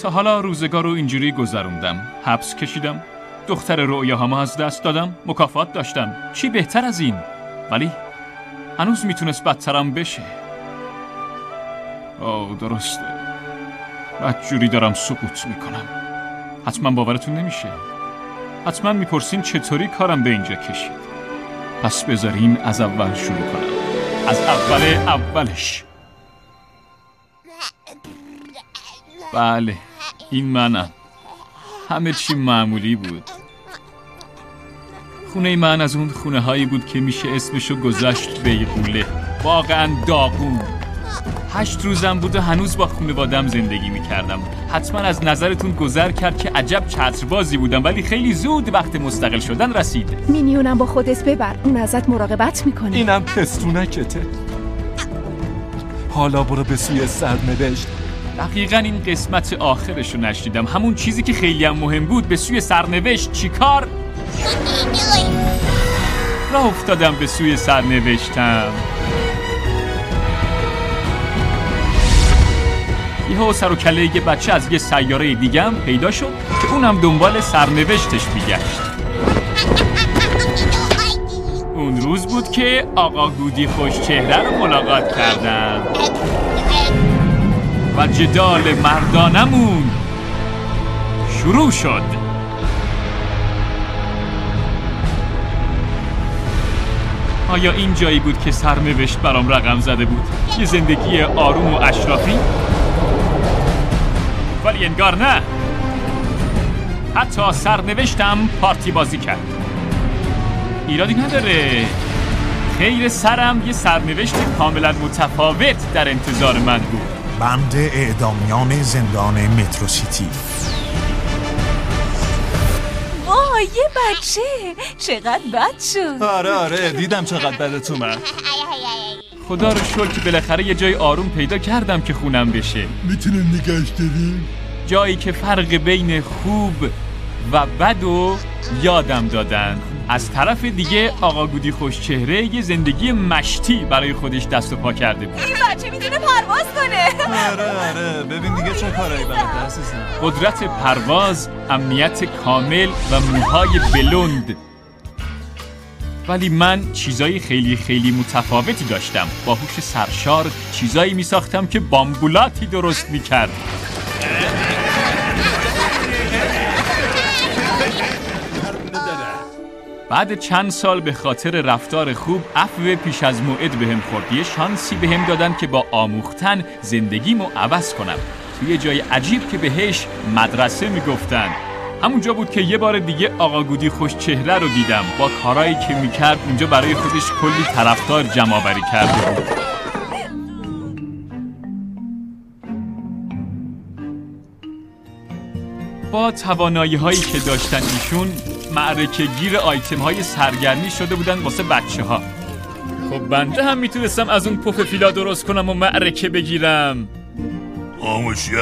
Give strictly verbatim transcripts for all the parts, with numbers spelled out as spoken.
تا حالا روزگار رو اینجوری گذروندم. حبس کشیدم، دختر رؤیاهامو از دست دادم، مکافات داشتم. چی بهتر از این؟ ولی هنوز میتونست بدترم بشه. آه درسته، بدجوری دارم سقوط میکنم. حتما باورتون نمیشه. حتما میپرسین چطوری کارم به اینجا کشید. پس بذارین از اول شروع کنم، از اول اولش. بله این منم. همه چی معمولی بود. خونه من از اون خونه هایی بود که میشه اسمشو گذاشت بیغوله. واقعا داغون. هشت روزم بود و هنوز با خانواده‌ام زندگی میکردم. حتما از نظرتون گذر کرد که عجب چتربازی بودم، ولی خیلی زود وقت مستقل شدن رسید. مینیونم با خودت ببر، اون ازت مراقبت میکنه. اینم پستونکته. حالا برو به سوی سرنوشت. دقیقاً این قسمت آخرشو نشنیدم. همون چیزی که خیلی هم مهم بود. به سوی سرنوشت چیکار؟ راه افتادم به سوی سرنوشتم. یهو سر و کله یه بچه از یه سیاره دیگه هم پیدا شد که اونم دنبال سرنوشتش میگشت. اون روز بود که آقا گودی خوش چهره رو ملاقات کردم و جدال مردانمون شروع شد. آیا این جایی بود که سرنوشت برام رقم زده بود؟ یه زندگی آروم و اشرافی؟ ولی انگار نه. حتی سرنوشتم پارتی بازی کرد. ایرادی نداره. خیر سرم یه سرنوشت کاملا متفاوت در انتظار من بود. بند اعدامیان زندان مترو سیتی. وای یه بچه، چقدر بد شد. آره آره دیدم چقدر بدت اومد. خدا رو شکر که بالاخره یه جای آروم پیدا کردم که خونم بشه. میتونیم نگهش داریم؟ جایی که فرق بین خوب و بد و یادم دادن. از طرف دیگه آقا گودی خوش چهره یه زندگی مشتی برای خودش دست و پا کرده بود. این بچه میتونه پرواز کنه. آره آره ببین دیگه چه کارایی بلده عزیزم. قدرت پرواز، امنیت کامل و موهای بلند. ولی من چیزایی خیلی خیلی متفاوتی داشتم. با هوش سرشار چیزایی میساختم که بامبولاتی درست میکرد. بعد چند سال به خاطر رفتار خوب عفو پیش از موعد بهم خورد. یه شانسی بهم دادن که با آموختن زندگیمو عوض کنم. توی جای عجیب که بهش مدرسه میگفتن. همونجا بود که یه بار دیگه آقا گودی خوش چهره رو دیدم. با کارایی که میکرد اونجا برای خودش کلی طرفدار جمع آوری کرده بود. با توانایی هایی که داشتن ایشون معرکه گیر آیتم های سرگرمی شده بودن واسه بچه ها. خب بنده هم میتونستم از اون پف فیلا درست کنم و معرکه بگیرم. آموشیه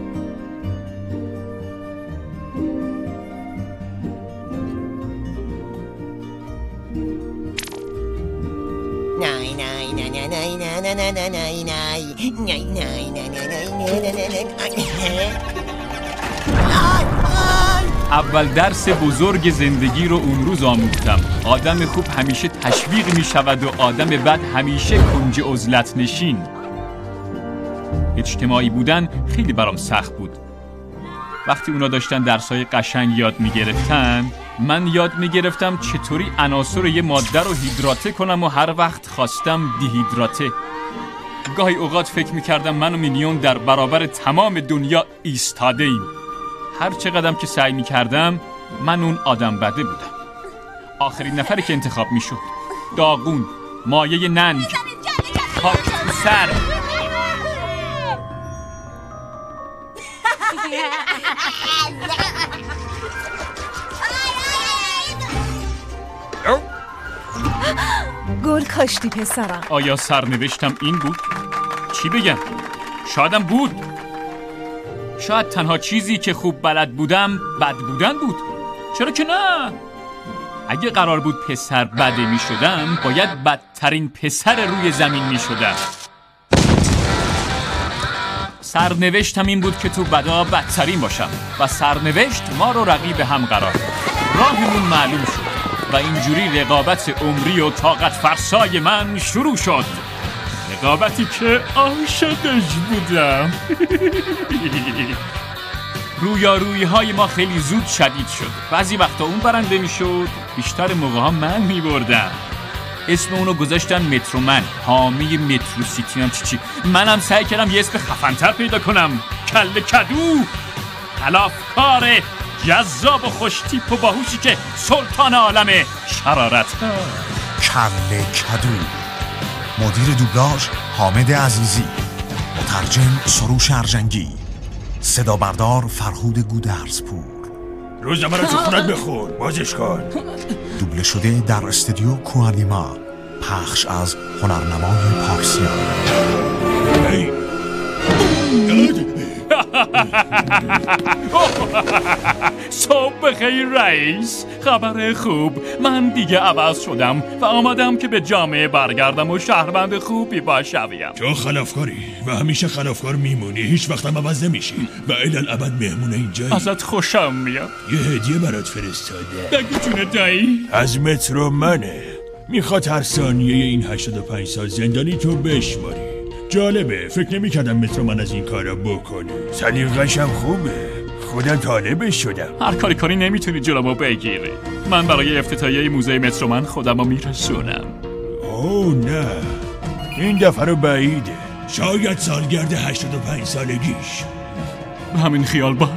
اول درس بزرگ زندگی رو اون روز آموختم. آدم خوب همیشه تشویق می شود و آدم بد همیشه کنج عزلت نشین. اجتماعی بودن خیلی برام سخت بود. وقتی اونا داشتن درسای قشنگ یاد می گرفتن، من یاد می گرفتم چطوری عناصر یه ماده رو هیدراته کنم و هر وقت خواستم دیهیدراته. گاهی اوقات فکر می کردم من و مینیون در برابر تمام دنیا ایستاده ایم. هر چقدرم که سعی می کردم من اون آدم بده بودم. آخرین نفری که انتخاب می شد. داغون، مایه ننگ، خاک تو سر. گل کاشتی پسرم. آیا سرنوشتم این بود؟ چی بگم؟ شایدم بود. شاید تنها چیزی که خوب بلد بودم بد بودن بود. چرا که نه؟ اگه قرار بود پسر بده می شدم باید بدترین پسر روی زمین می شدم. سرنوشتم این بود که تو بدا بدترین باشم و سرنوشت ما رو رقیب هم قرار داد. راهمون معلوم شد و اینجوری رقابت عمری و طاقت فرسای من شروع شد. رقابتی که عاشقش بودم. رویارویی های ما خیلی زود شدید شد. بعضی وقتا اون برنده می شد، بیشتر موقع ها من می بردم. اسم اونو گذاشتن مترومن، حامی مترو سیتی هم چی چی. منم سعی کردم یه اسم خفن‌تر پیدا کنم. کله کدو، خلافکار جذاب و خوشتیپ و باهوشی که سلطان عالم شرارت. کله کدو. مدیر دوبلاژ حامد عزیزی، مترجم سروش ارجنگی، صدا بردار فرهود گودرزپور. روزنامه رو تو خونت بخون، بازش کن. دوبله شده در استودیو کوانیما، پخش از هنرنمای پارسیان. ای صبح بخیر رئیس. خبر خوب، من دیگه عوض شدم و آمدم که به جامعه برگردم و شهروند خوبی باشم. تو خلافکاری و همیشه خلافکار میمونی، هیچ وقت هم عوض نمیشی و الالعبد مهمون اینجایی. ازت خوشم میاد. یه هدیه برات فرستاده. بگو جونه دایی. از مترو منه. میخواد هر ثانیه این هشتاد و پنج سال زندانی تو بشماری. جالبه، فکر نمی کردم مترو من از این کارا بکنی. سلیقه‌ش هم خوبه، خودم طالبش شدم. هر کاری کاری نمیتونی جلومو بگیری. من برای افتتاحیه موزه مترو من خودمو میرسونم. اوه نه، این دفعه رو بعیده. شاید سالگرد هشتاد و پنج سالگیش. همین خیال باش.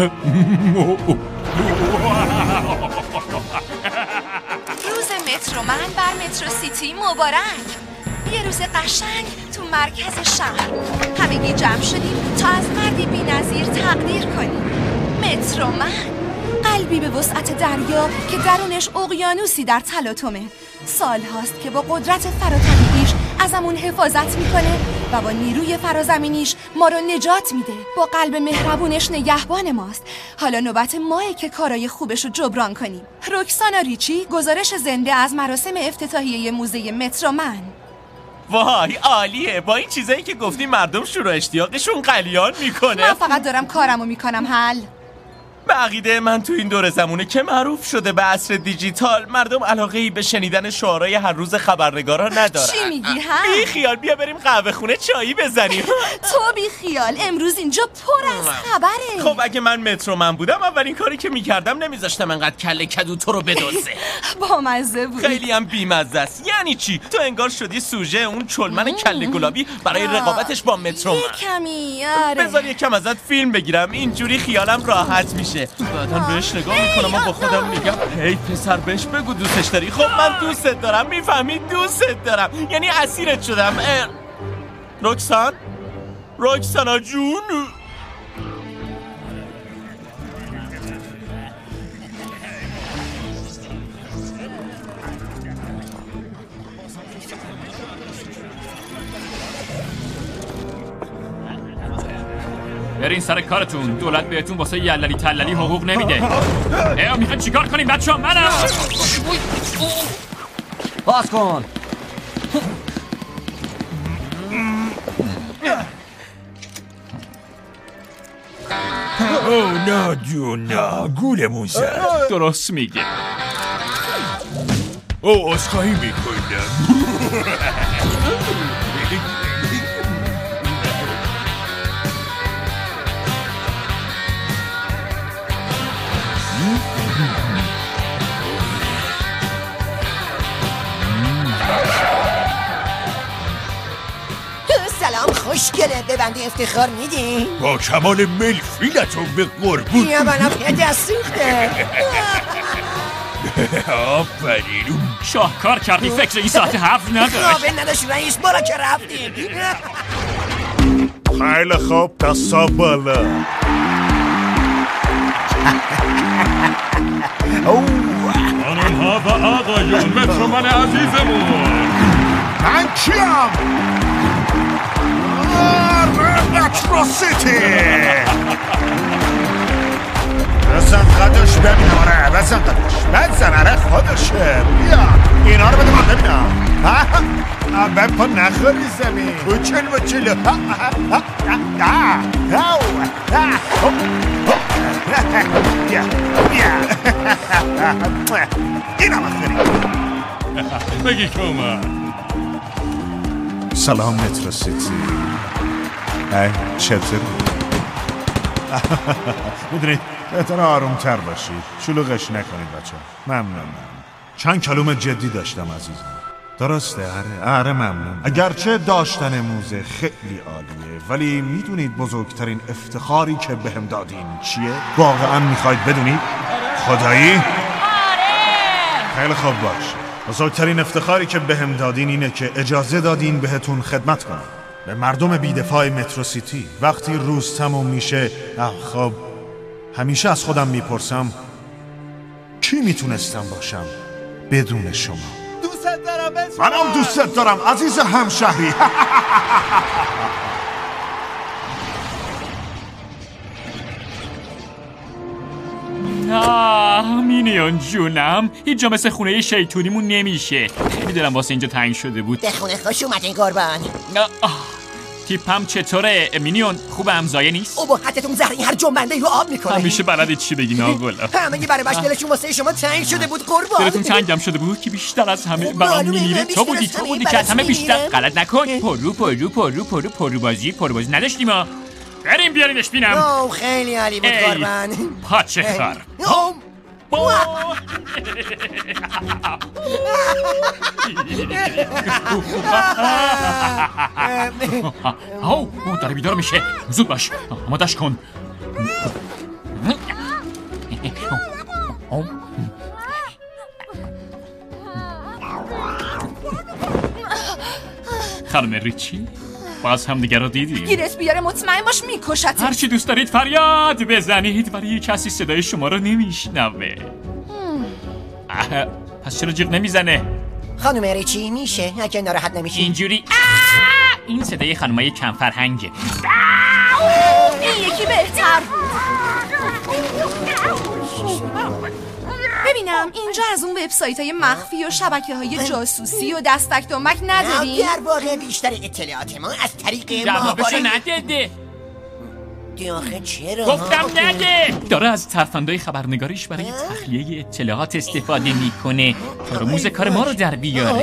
روز مترو من بر مترو سیتی مبارک. یه روز قشنگ تو مرکز شهر. همگی جمع شدیم تا از مردی بی‌نظیر تقدیر کنیم. مترو من، قلبی به وسعت دریا که درونش اقیانوسی در تلاطمه. سال هاست که با قدرت فراتنیش ازمون حفاظت میکنه و با نیروی فرازمینیش ما رو نجات میده. با قلب مهربونش نگهبان ماست. حالا نوبت ماه که کارای خوبش رو جبران کنیم. رکسانا ریچی، گزارش زنده از مراسم افتتاحیه موزه مترو من. وای عالیه. با این چیزایی که گفتی مردم شروع اشتیاقشون قلیان میکنه. من فقط دارم کارمو میکنم. حل به عقیده من تو این دور زمونه که معروف شده به عصر دیجیتال، مردم علاقه‌ای به شنیدن شعارهای هر روز خبرنگارا ندارن. چی میگی ها؟ بی خیال، بیا بریم قهوه خونه چایی بزنیم. تو بی خیال، امروز اینجا پر از خبره. خب اگه من مترو من بودم اولین کاری که میکردم نمیذاشتم انقدر کله کدو تو رو بدزه. با مزه بود. خیلی هم بیمزه است. یعنی چی؟ تو انگار شدی سوژه اون چلمن کله گلابی برای رقابتش با مترو من. کمی آره. بذار یکم ازت فیلم بگیرم، اینجوری خیالم راحت میشه. بعدم بهش نگاه میکنم و با خودم میگم هی پسر بهش بگو دوستش داری. خب من دوستت دارم، میفهمی دوستت دارم، یعنی اسیرت شدم. رکسان؟ رکسانا جون؟ برین سر کارتون. دولت بهتون واسه یللی تللی حقوق نمیده. ای میخواین چیکار کنیم بچه‌ها؟ منم باز کن. اوه نه جون نه، گولمون زد. درست میگه. اوه اسخایی میکنم. سلام خوشگله، به بنده افتخار میدین؟ با کمال میل فیلتون به قربون. یا بنا پیده سوخته. آفرین، شاهکار کردی. فکر این ساعت حرف نداشت. خوابه نداشت رئیس، برا که رفتیم. خیلی خوب، دستا بالا. خانم‌ها و آقایون، مترو من عزیزمون، من کیم؟ مترو سیتی. بزن قدش ببینم. آره بزن قدش. بزن. آره خودشه. بیا اینا رو بده من ببینم. بپا نخوری زمین کوچل بچلو این هم اخری بگی که اومد. سلام مترو سیتی. ای چطوری؟ میدونید بهتر آرومتر باشید، شلوغش نکنید بچه. ممنونم. چند کلمه جدی داشتم عزیزم. درسته؟ آره آره ممنون. اگرچه داشتن موزه خیلی عالیه، ولی میدونید بزرگترین افتخاری که بهم دادین چیه؟ واقعا میخواید بدونید؟ خدایی؟ آره. خیلی خوب باش. بزرگترین افتخاری که بهم دادین اینه که اجازه دادین بهتون خدمت کنم، به مردم بیدفاع مترو سیتی. وقتی روز تموم میشه خب همیشه از خودم میپرسم کی میتونستم باشم بدون شما. دوست دارم. منم دوست دارم عزیز همشهری. آه مینیون جونم، هیچ جا مثل خونه شیطونیمون نمیشه. خیلی دلم واسه اینجا تنگ شده بود. به خونه خوش اومدین قربان. تیپم چطوره مینیون؟ خوب همزایه نیست؟ او با حتتون زهرین هر جنبنده رو آب میکنه. همیشه بلدی چی بگین آقا. همه برای باش دلشون واسه شما تنگ شده بود قربان. دلتون تنگم شده بود که بیشتر از همه برام میمیره. تو بودی تو بودی که از همه بیشتر. غلط نکن. پرو پرو پرو پرو پرو بازی پرو بازی نداشتیم ما. بریم بیارینش بینم. اوه خیلی عالی بود قربان. پاچه خر. او داره بیدار میشه. زود باش آمادش کن. خانم ریچی باز هم دیگر رو دیدیم. گیرت بیاره مطمئن باش میکشت. هرچی دوست دارید فریاد بزنید ولی کسی صدای شما رو نمیشنوه. پس چرا جیغ نمیزنه؟ خانم ریچی میشه اگه ناراحت نمیشی اینجوری؟ این صدای خانمای کم فرهنگه. این یکی بهتر بود. ببینم اینجا از اون وبسایت های مخفی و شبکه های جاسوسی و دستک دمک نداریم؟ در واقع بیشتر اطلاعات ما از طریق جوابشو نداده. آخه چرا؟ گفتم نده. داره از ترفندای خبرنگاریش برای تخلیه اطلاعات استفاده میکنه تا رموز کار ما رو در بیاره.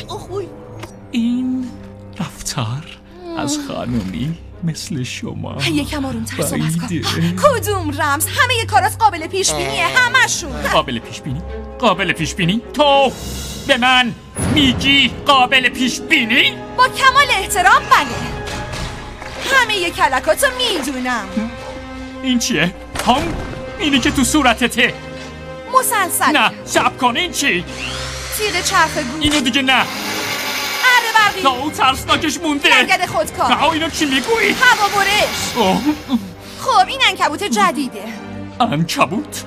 این رفتار از خانومی مثل شما یکم آرومتر صحبت کن. کدوم رمز؟ همه کارات قابل پیش بینیه. همشون قابل پیش بینی؟ قابل پیش بینی؟ تو به من میگی قابل پیش بینی؟ با کمال احترام بله. همه کلکاتو میدونم. این چیه؟ هم؟ اینی که تو صورتته. مسلسل. نه صبر کن. این چی؟ تیغ چرخ گوش. اینو دیگه نه. اره برقی. نه او ترسناکش مونده. لنگد خودکار. نه اینو چی میگویی؟ هوا برش. خب این عنکبوت جدیده. عنکبوت؟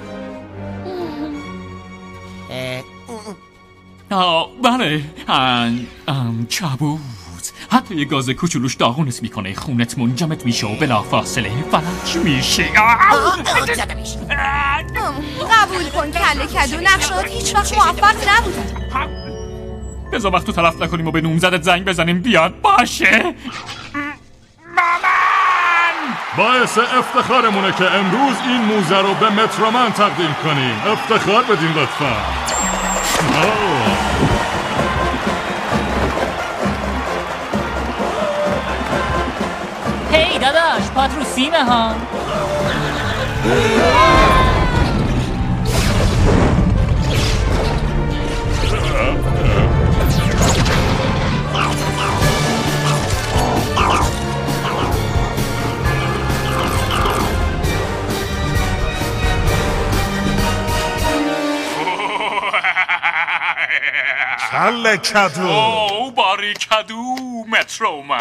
آه بله عنکبوت. حتی یه گاز کوچولوش داغونت میکنه، خونت منجمد میشه و بلا فاصله فلج میشه. قبول کن کله کدو نقشات هیچ وقت موفق نبودن. بذار وقت تو طرف نکنیم و به نومزدت زنگ بزنیم بیاد باشه. مامان باعث افتخارمونه که امروز این موزه رو به مترومن تقدیم کنیم. افتخار بدین لطفا. هی داداش پات رو سیمه ها. کله کدو. او باری کدو مترومن.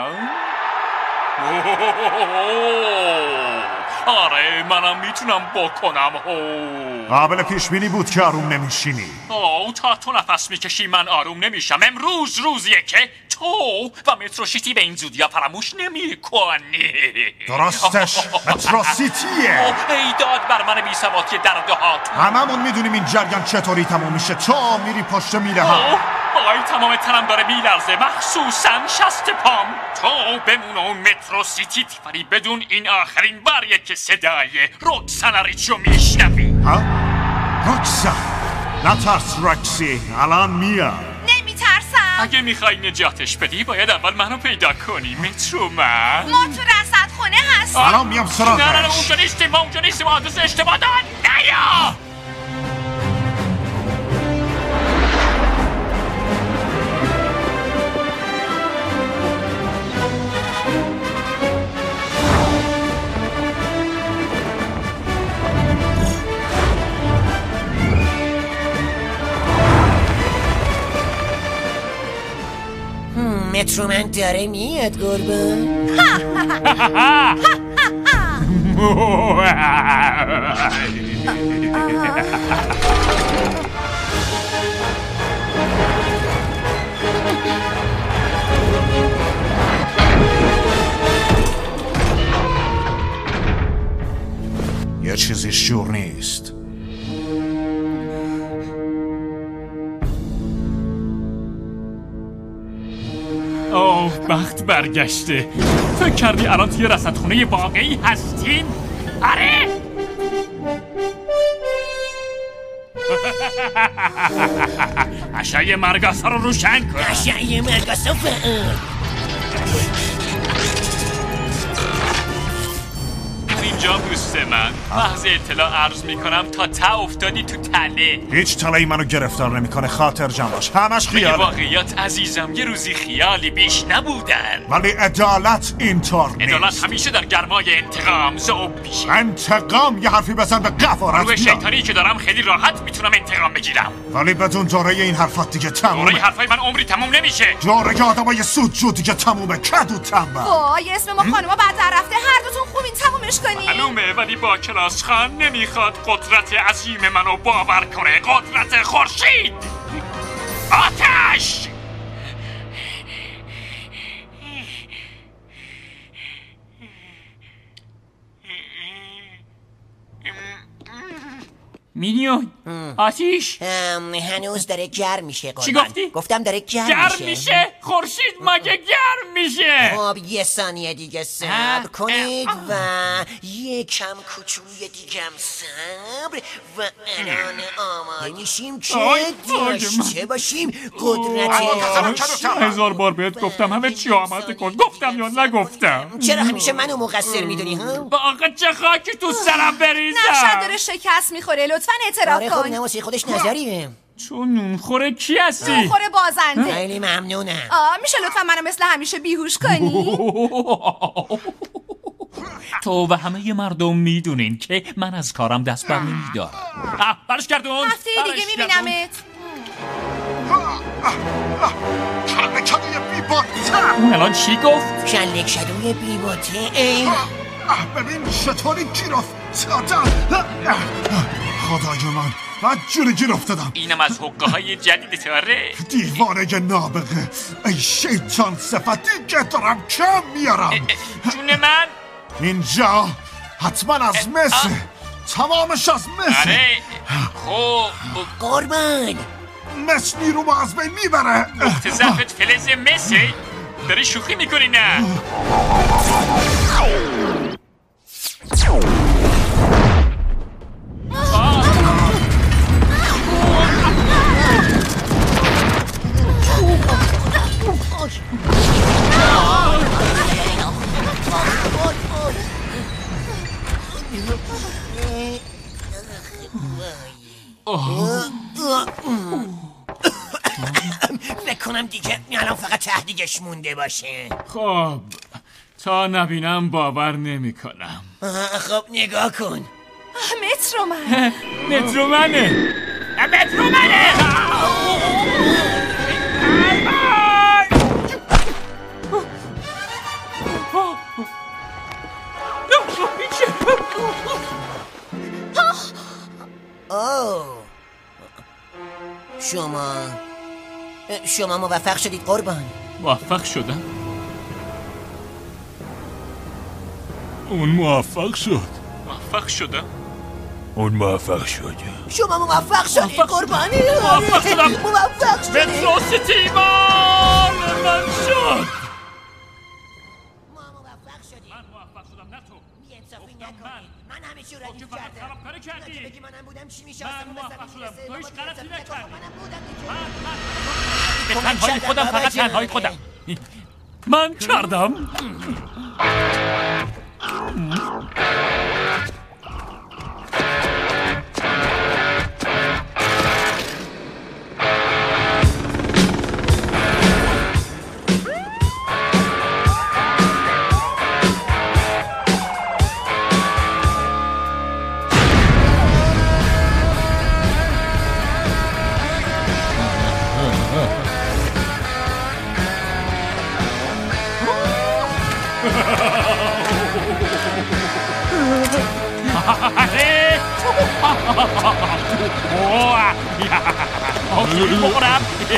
آره منم میتونم بکنم. قابل پیش بینی بود که آروم نمیشینی. آه تا تو نفس میکشی من آروم نمیشم. امروز روزیه که تو تو و مترو سیتی به این زودیا فراموش نمی کنی. درستش مترو سیتیه. ای داد بر من بی سواتی در دهات. هممون میدونیم این جریان چطوری تموم میشه. تو میری پشت میله ها. آی تمام تنم داره میلرزه، مخصوصا شست پام. تو بمون اون مترو سیتی تیفری بدون این آخرین باریه که صدای رکسن ریچو میشنوی. ها؟ رکسن؟ نترس رکسی، الان میاد. نمیترسم. اگه میخوای نجاتش بدی باید اول منو پیدا کنی مترو من. ما تو رصد خونه هستیم. الان میام سراغش. نه نه نه اونجا نیستیم، ما اونجا نیستیم، آدرس اشتباه داد. نیا مترو من داره میاد گربه. یه چیزی شور نیست. اوه بخت برگشته. فکر کردی الان توی رصدخونه واقعی هستیم؟ آره. اشعه مرگاسا رو روشن کن. اشعه مرگاسا فعال. اینجا دوست من، محض اطلاع عرض میکنم تا تا افتادی تو تله. هیچ تله‌ای منو گرفتار نمیکنه، خاطر جمع باش. همش خیاله. واقعیات عزیزم یه روزی خیالی بیش نبودن. ولی عدالت اینطور نیست. عدالت همیشه در گرمای انتقام ذوب میشه. انتقام؟ یه حرفی بزن به قفارت روی بیا. شیطانی که دارم خیلی راحت میتونم انتقام بگیرم. ولی بدون دوره این حرفات دیگه تمومه. دوره حرفای من عمری تموم نمیشه. دوره آدمای سودجو دیگه تمومه. کدو تنبل. وای اسم ما خانوما بعد در رفته، هر دوتون خوبین تمومش کنی. معلومه، ولی با کلاس خان نمیخواد قدرت عظیم منو باور کنه. قدرت خورشید. آتش. مینیون آتیش هنوز داره گرم میشه قربان. چی گفتی؟ گفتم داره گرم گرم میشه. میشه؟ خورشید مگه گرم میشه؟ خب یه ثانیه دیگه صبر کنید و یه کم کوچولوی دیگه هم صبر و الان آماده میشیم که داشته باشیم قدرت. هزار بار بهت گفتم همه چی آماده کن. گفتم یا نگفتم؟ چرا همیشه منو مقصر میدونی ها؟ با آقا چه خاکی تو سرم بریزم. نقشت داره شکست میخوره، لطفا اعتراف آره خب کن. نواسه خودش نظریه. تو نونخوره کی هستی؟ نونخوره بازنده. خیلی ممنونم. آه میشه لطفا منو مثل همیشه بیهوش کنی؟ تو و همه مردم میدونین که من از کارم دست بر نمیدارم. برش گردون. هفته دیگه میبینمت. کله کدوی بیباته. اون الان چی گفت؟ کله کدوی بیباته. ای ببین چطوری گیر افتادم. خدای من بدجوری گیر افتادم. اینم از حقه های جدید تاره. دیوانه نابغه. ای شیطان صفت دیگه دارم کم میارم. جون من اینجا حتما از مصر. تمامش از مصر. آره خب قربان مصر نیرو ما از بین میبره. نقطه ضعفت فلز مصر. داری شوخی میکنی نه؟ بکنم دیگه الان فقط تهدیدش مونده باشه. خب تا نبینم باور نمی کنم. خب نگاه کن. مترو من. مترو منه. مترو منه. اوه شما شما موفق شدید قربان. موفق شدم. اون موفق شد. موفق شدم. اون موفق شد. شما موفق شدید قربانی. موفق شدم. موفق شدید. مترو سیتی مال من شد. ما موفق شدیم. من موفق شدم نه تو. بی‌انصافی نکنید. من همه چی را دید فقط کردم. خرابکاری کردی. اگه بگی منم بودم چی میشه؟ من موفق شدم. تو هیچ غلطی نکردی. منم بودم دیگه. به تنهایی خودم، فقط تنهایی خودم. من کردم. آفرین بخورم.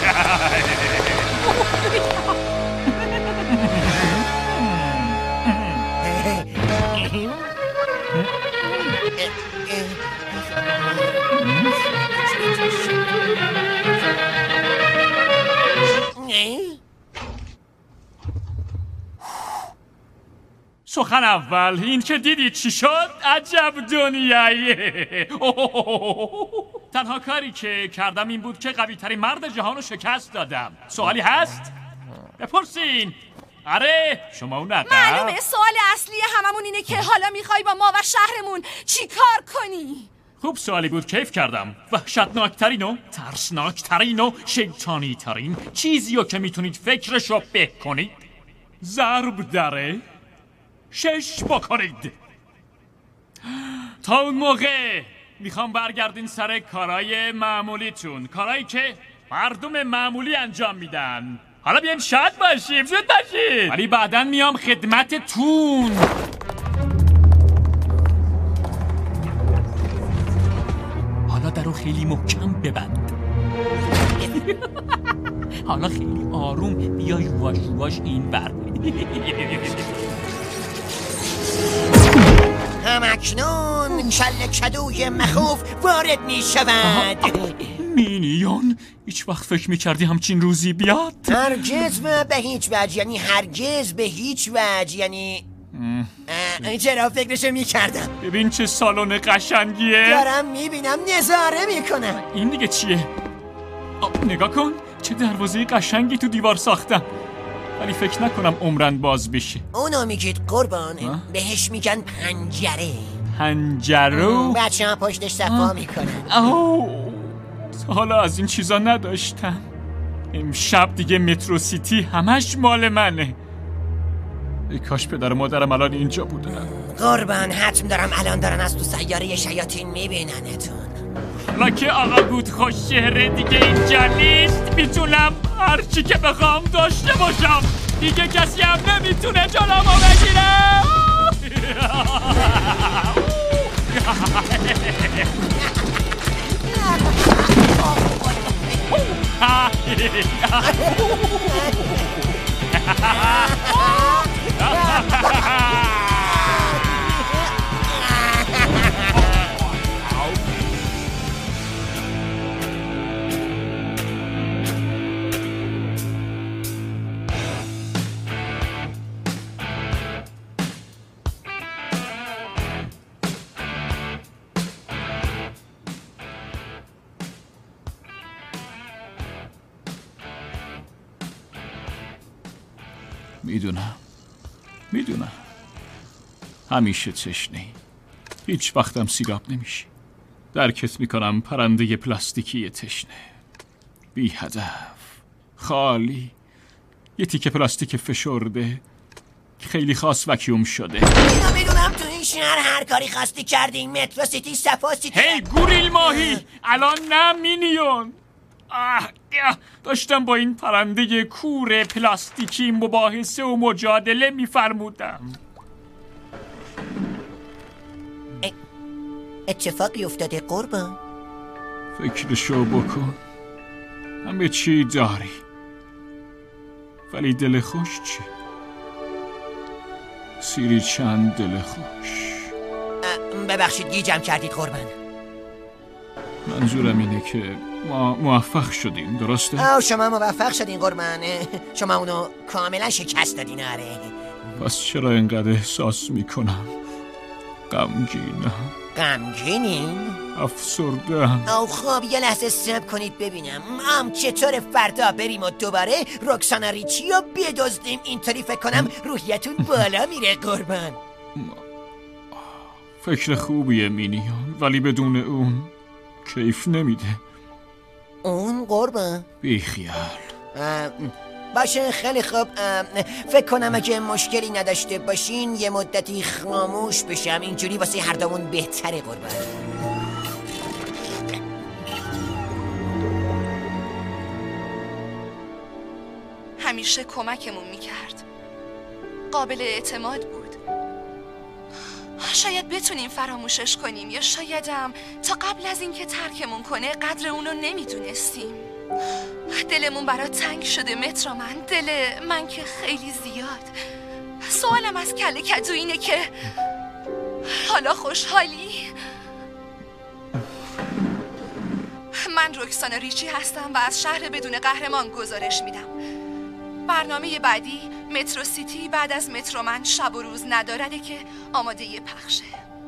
سخن اول این که دیدی چی شد؟ عجب دنیاییه. تنها کاری که کردم این بود که قوی ترین مرد جهان رو شکست دادم. سوالی هست؟ بپرسین. آره شما اون نقل معلومه سوال اصلی هممون اینه که حالا میخوای با ما و شهرمون چی کار کنی؟ خوب سوالی بود، کیف کردم. وحشتناکترین و ترسناکترین و شیطانی ترین چیزی رو که میتونید فکرشو بکنید ضرب دره شش بکنید. تا اون موقع میخوام برگردین سر کارای معمولیتون، کارایی که مردم معمولی انجام میدن. حالا بیاین شاد باشیم، زود باشید، ولی بعداً میام خدمتتون. حالا درو خیلی محکم ببند. حالا خیلی آروم بیا یواش یواش این بر. همکنون کل کدوی مخوف وارد می شود. مینیون هیچ وقت فکر میکردی همچین روزی بیاد؟ هرگز و به هیچ وجه، یعنی هرگز به هیچ وجه، یعنی چرا فکرشو میکردم. ببین چه سالن قشنگیه. دارم میبینم، نظاره میکنم. این دیگه چیه؟ نگاه کن چه دروازه قشنگی تو دیوار ساختم، ولی فکر نکنم عمرن باز بشه. اونو میگید قربان، بهش میگن پنجره. پنجره؟ بچه ها پشتش صفا میکنن. اوه حالا از این چیزا نداشتم. امشب دیگه مترو سیتی همش مال منه. ای کاش پدر و مادرم الان اینجا بودن. قربان حتم دارم الان دارن از تو سیاره شیاطین میبیننتون. حالا که آقا بود خوش شهره دیگه اینجا نیست، میتونم هرچی که بخوام داشته باشم. دیگه کسی هم نمیتونه جلومو بگیره. میدونم میدونم همیشه تشنه‌ای، هیچ وقتم سیراب نمیشی. درکت میکنم پرنده پلاستیکی تشنه، بی هدف، خالی، یه تیکه پلاستیک فشرده خیلی خاص وکیوم شده. اینو میدونم تو این شهر هر کاری خواستی کردی. مترو سیتی صفا سیتی. هی گوریل ماهی، الان نه مینیون. آه داشتم با این پرنده کور پلاستیکی مباحثه و مجادله میفرمودم. اتفاقی افتاده قربان؟ فکرشو بکن، همه چی داری، ولی دل خوش چی؟ سیری چند دل خوش. ببخشید گیجم کردید قربان. منظورم اینه که ما موفق شدیم، درسته؟ آه شما موفق شدین قربان. شما اونو کاملا شکست دادین. آره پس چرا اینقدر احساس میکنم غمگینم؟ غمگینین؟ افسرده‌ام. آه خب یه لحظه صبر کنید ببینم ام چطور فردا بریم و دوباره رکسانا ریچی رو بدزدیم. اینطوری فکر کنم روحیتون بالا میره قربان. فکر خوبیه مینیون، ولی بدون اون کیف نمیده. اون قربان؟ بیخیال. باشه خیلی خوب. فکر کنم اگه مشکلی نداشته باشین یه مدتی خاموش بشم، اینجوری واسه هر دومون بهتره قربان. همیشه کمکمون میکرد، قابل اعتماد بود. شاید بتونیم فراموشش کنیم، یا شایدم تا قبل از اینکه ترکمون کنه قدر اونو نمیدونستیم. دلمون برات تنگ شده مترو من، دل من که خیلی زیاد. سوالم از کله کدو اینه که حالا خوشحالی؟ من رکسانا ریچی هستم و از شهر بدون قهرمان گزارش میدم. برنامه بعدی مترو سیتی بعد از مترو من شب و روز ندارده که آماده پخشه.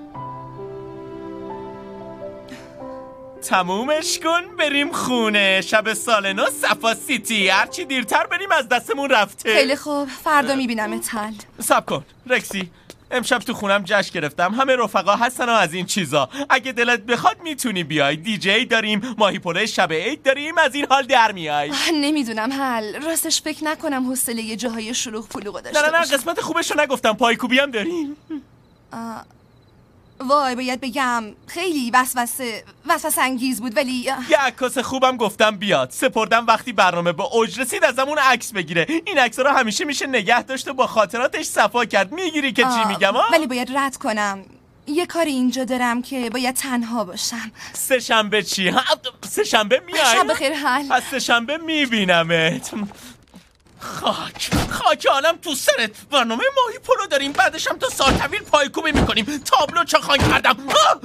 تمومش کن بریم خونه. شب سال نو صفا سیتی. هرچی دیرتر بریم از دستمون رفته. خیلی خوب، فردا میبینم تل. صبر کن رکسی، امشب تو خونم جشن گرفتم، همه رفقا هستن و از این چیزا. اگه دلت بخواد میتونی بیای. دیجی داریم، ماهی پلو شب عید داریم، از این حال در میای. نمیدونم حل، راستش فکر نکنم حوصله یه جاهای شلوغ پلوغ داشته نه نه نه باشم. قسمت خوبشو نگفتم، پایکوبی هم داریم. آه. وای باید بگم خیلی وسوسه وسوسه انگیز بود، ولی یه عکاس خوبم گفتم بیاد. سپردم وقتی برنامه با اوج رسید ازمون عکس بگیره. این عکس‌ها رو همیشه میشه نگه داشت و با خاطراتش صفا کرد. میگیری که چی میگم ها؟ ولی باید رد کنم، یه کاری اینجا دارم که باید تنها باشم. سه شنبه چی؟ سه شنبه میای؟ شب بخیر حل. از سه شنبه میبینمت. خاک خاک عالم تو سرت. برنامه ماهی پلو داریم، بعدش هم تا ساعت طویل پایکوبی میکنیم. تابلو چاخان کردم.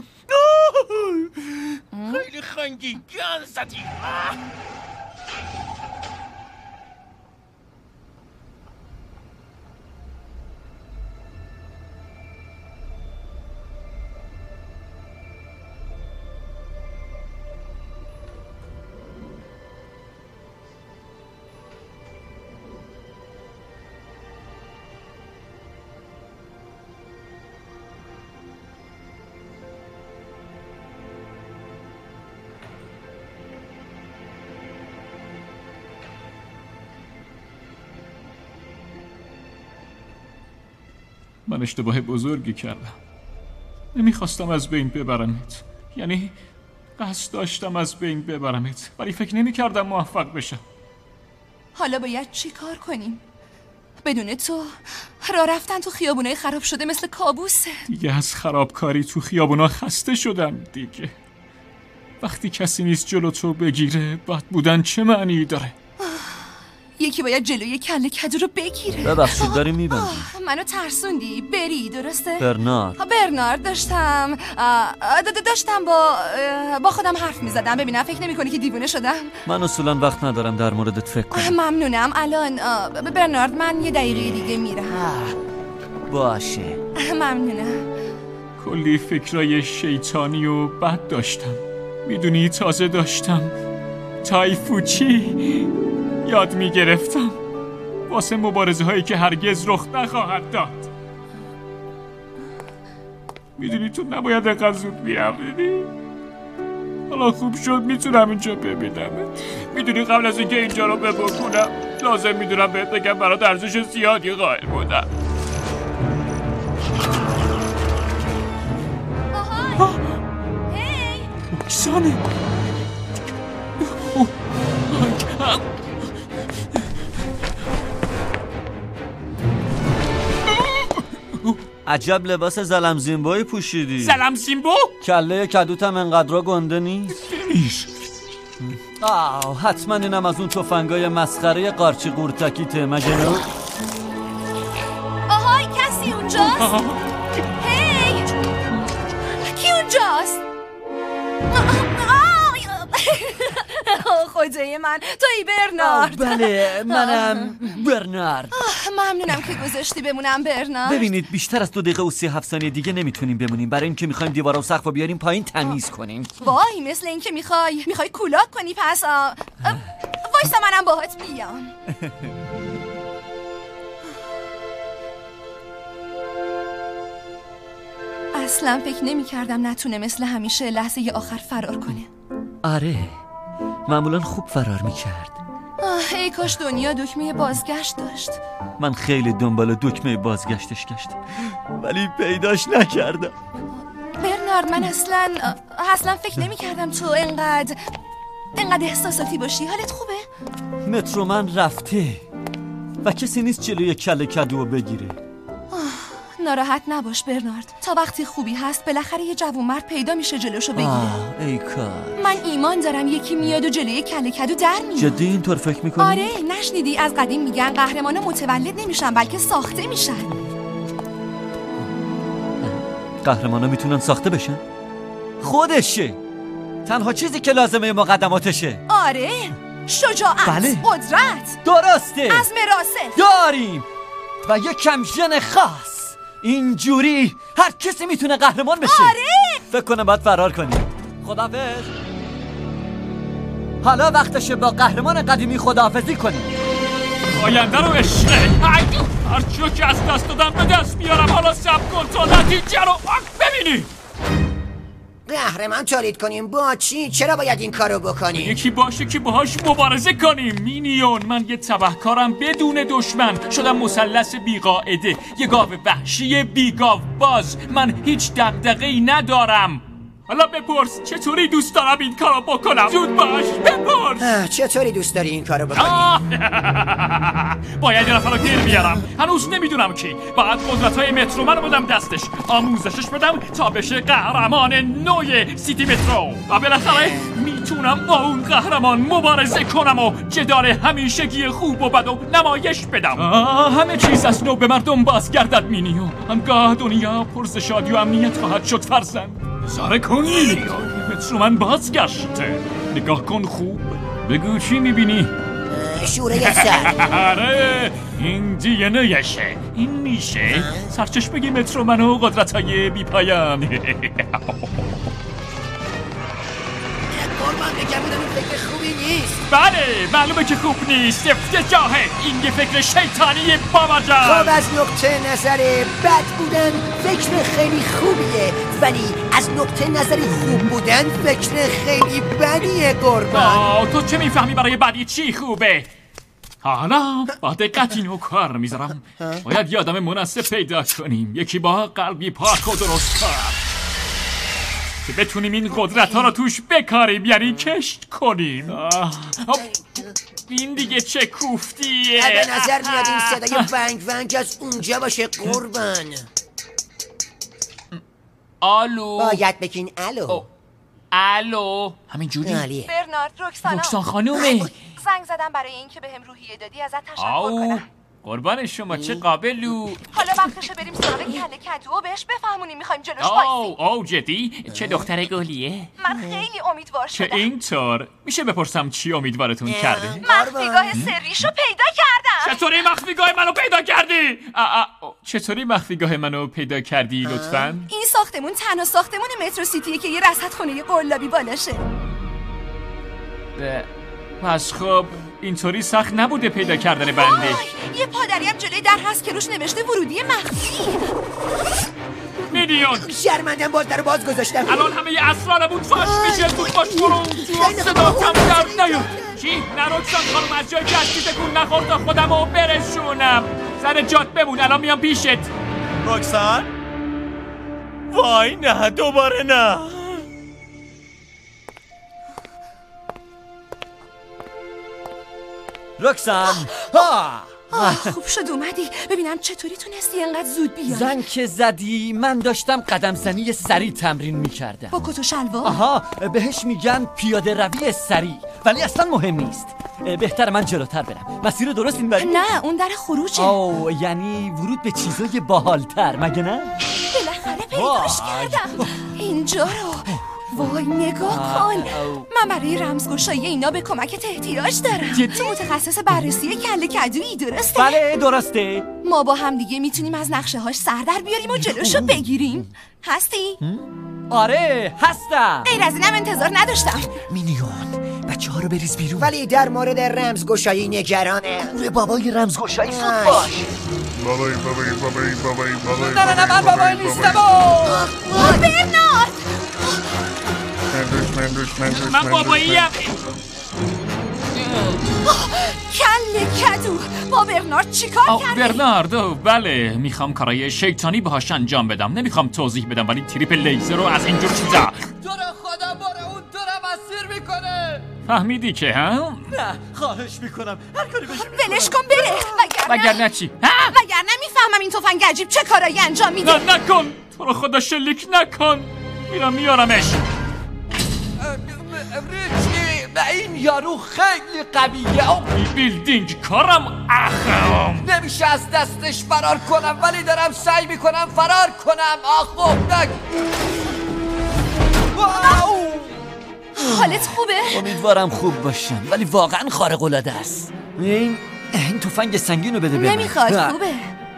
خیلی خنگی گن زدی. من اشتباه بزرگی کردم. نمیخواستم از بین ببرمت، یعنی قصد داشتم از بین ببرمت، ولی فکر نمیکردم موفق بشم. حالا باید چی کار کنیم؟ بدون تو راه رفتن تو خیابونای خراب شده مثل کابوسه. دیگه از خرابکاری تو خیابونا خسته شدم دیگه. وقتی کسی نیست جلو تو بگیره، بد بودن چه معنی داره؟ یکی باید جلوی کله کدو رو بگیره. ببخشید داریم میبندیم. منو ترسوندی. بری درسته؟ برنارد برنارد داشتم داشتم با با خودم حرف میزدم. ببینم فکر نمی کنی که دیوونه شدم؟ من اصولا وقت ندارم در موردت فکر کنم. ممنونم. الان برنارد من یه دقیقه دیگه میرم. باشه ممنونم. کلی فکرای شیطانی و بد داشتم. میدونی تازه داشتم تایفوچی یاد میگرفتم واسه مبارزه هایی که هرگز رخ نخواهد داد. میدونی تو نباید اینقدر زود بیامدی. حالا خوب شد میتونم اینجا ببینم. میدونی قبل از اینکه اینجا رو ببکنم لازم میدونم بهت بگم برات ارزش زیادی قائل بودم. آهای هی اکسانه. عجب لباس زلم زیمبایی پوشیدی. زلم زیمبو؟ کله کدوت هم انقدر گنده نیست. دنیز آه حتما اینم از اون تفنگای مسخره قارچی قورتکیته مگه نه؟ آهای کسی اونجاست؟ هی کی اونجاست؟ خدای من تویی برنارد. بله منم برنارد. ممنونم که گذاشتی بمونم برنارد. ببینید بیشتر از دو دقیقه و سی هفت ثانیه دیگه نمیتونیم بمونیم، برای اینکه میخوایم دیوارا و سقفو بیاریم پایین تمیز کنیم. وای مثل اینکه میخوای میخوای کولاک کنی. پس وایسا منم باهات بیام. اصلا فکر نمی کردم نتونه مثل همیشه لحظه ی آخر فرار کنه. آره معمولا خوب فرار میکرد. آه ای کاش دنیا دکمه بازگشت داشت. من خیلی دنبال دکمه بازگشتش گشتم ولی پیداش نکردم. برنارد من اصلا اصلا فکر نمی کردم تو انقدر انقدر احساساتی باشی. حالت خوبه؟ مترو من رفته و کسی نیست جلوی کله کدو بگیره. ناراحت نباش برنارد، تا وقتی خوبی هست بالاخره یه جوونمرد پیدا میشه جلوشو بگیره. آه ای کار. من ایمان دارم یکی میاد و جلوی کله کدو در میاد. جدی اینطور فکر میکنی؟ آره نشنیدی از قدیم میگن قهرمانا متولد نمیشن بلکه ساخته میشن. قهرمانا میتونن ساخته بشن؟ خودشه تنها چیزی که لازمه مقدماتشه. آره شجاعت. بله. قدرت. درسته. از مراسل داریم و یک کم ژن خاص. اینجوری هر کسی میتونه قهرمان بشه. آره فکر کنم باید فرار کنیم. خداحافظ. حالا وقتشه با قهرمان قدیمی خداحافظی کنیم. آینده رو عشقه. هرچیو که از دست دادم به دست میارم. حالا صبر کن تا نتیجه رو ببینی. قهرمان تولید کنیم با چی؟ چرا باید این کارو بکنیم؟ یکی باشه که باهاش مبارزه کنیم. مینیون من یه تبهکارم بدون دشمن شدم مثلث بیقاعده، یه گاو وحشی بیگاو باز. من هیچ دغدغه‌ای ندارم. حالا بپرس چطوری دوست دارم این کارو بکنم. زود باش بپرس. چطوری دوست داری این کارو بکنی؟ باید یه نفر رو گیر بیارم. هنوز نمیدونم کی. باید قدرت‌های مترو من رو بدم دستش، آموزشش بدم تا بشه قهرمان نوی سیتی مترو و بالاخره میتونم با اون قهرمان مبارزه کنم و جدال همیشگی خوب و بد و نمایش بدم. همه چیز از نو به مردم بازگردد مینیو. آنگاه دنیا پر ز شادی و امنیت خواهد شد فرزند. ساره کنی مترو من بازگشته. نگاه کن خوب بگو چی میبینی؟ شوره سر. آره این دی ان ایشه. این میشه سرچشمه مترو من و قدرت‌های بی پایان. قربان بگم بودم این فکر خوبی نیست. بله معلومه که خوب نیست. افتضاحه. این یه فکر شیطانی باباجان. خب از نقطه نظر بد بودن فکر خیلی خوبیه، ولی از نقطه نظر خوب بودن فکر خیلی بدیه قربان. آه تو چه میفهمی برای بدی چی خوبه؟ حالا با دقت اینو کار میذارم. باید یه آدم مناسب پیدا کنیم، یکی با قلبی پاک و درست کار که بتونیم این قدرت ها رو توش بکاریم، یعنی کشت کنیم. این دیگه چه کوفتیه. به نظر میاد این صدای ونگ ونگ از اونجا باشه قربان. آلو باید بگین الو. الو همین جوری. برنارد رکسانا رکسان خانومه. زنگ زدم برای اینکه بهم روحیه دادی ازت تشکر آو. کنم. قربان شما چه قابلو. حالا وقتشه بریم سراغ کله کدو و بهش بفهمونیم میخوایم جلوش وایسیم. او او جدی؟ چه دختر گلیه. من خیلی امیدوار شدم. چه اینطور؟ میشه بپرسم چی امیدوارتون کرده؟ مخفیگاه سریشو پیدا کردم. چطوری مخفیگاه منو پیدا کردی؟ چطوری مخفیگاه منو پیدا کردی لطفاً؟ این ساختمون تنها ساختمون مترو سیتیه که یه رصدخونه قلابی بالاشه. پس خب اینطوری سخت نبوده پیدا کردن بنده. یه پادری هم جلوی در هست که روش نوشته ورودی مخفی. میلیون شرمندم باز در باز گذاشتم. الان همه اسرارمون فاش میشه. زود باش برو. صدا کم در نیاد. چی؟ نروکسان خانم از جای که از تکون نخور تا خودمو برسونم. سر جات بمون الان میام پیشت. رکسان؟ وای نه دوباره نه. رکسان ها خوب شد اومدی. ببینم چطوری تونستی اینقدر زود بیای. زن که زدی، من داشتم قدم زنی سریع تمرین میکردم. با کت و شلوار؟ آها، بهش میگن پیاده روی سریع، ولی اصلا مهم نیست. بهتر من جلوتر برم. مسیر درست این ولی؟ نه، اون در خروجه. آو، یعنی ورود به چیزای باحالتر، مگه نه؟ بالاخره پیداش کردم. اینجا رو وای نگاه کن. من برای رمزگشایی اینا به کمکت احتیاج دارم. تو متخصص بررسی کله کدویی، درسته؟ بله درسته. ما با هم دیگه میتونیم از نقشه هاش سر در بیاریم و جلوشو بگیریم. هستی؟ آره هستم. غیر از اینم انتظار نداشتم. مینیون بچه ها رو بریز بیرون. ولی در مورد رمزگشایی نگرانه. روی بابای رمزگشایی زود باش. بابای بابای بابای بابای بابای نه نه نه من بابای نیستم. برنارد من دوش من دوش من دوش من باباییم. کله کدو با برنارد چیکار کردی؟ برنارد بله، میخوام کارای شیطانی باهاش انجام بدم. نمیخوام توضیح بدم، ولی تریپ لیزر رو از اینجور چیزا. تو رو خدا باره اون تو رو مسیر میکنه. فهمیدی که ها؟ نه خواهش میکنم هر کاری بشه ولش کن بره. وگرنه وگرنه چی؟ وگرنه میفهمم این تفنگ عجیب چه کارایی انجام میده. نه نکن، تو رو خدا شلیک نکن. میرم میارمش. ریچی، این یارو خیلی قویه. بیلدینگ کارم اخم. نمیشه از دستش فرار کنم، ولی دارم سعی میکنم فرار کنم. آخ نک. حالت خوبه؟ امیدوارم خوب باشم، ولی واقعا خارق العاده است. این این تفنگ سنگین رو بده بهم. نمیخواد. خوبه.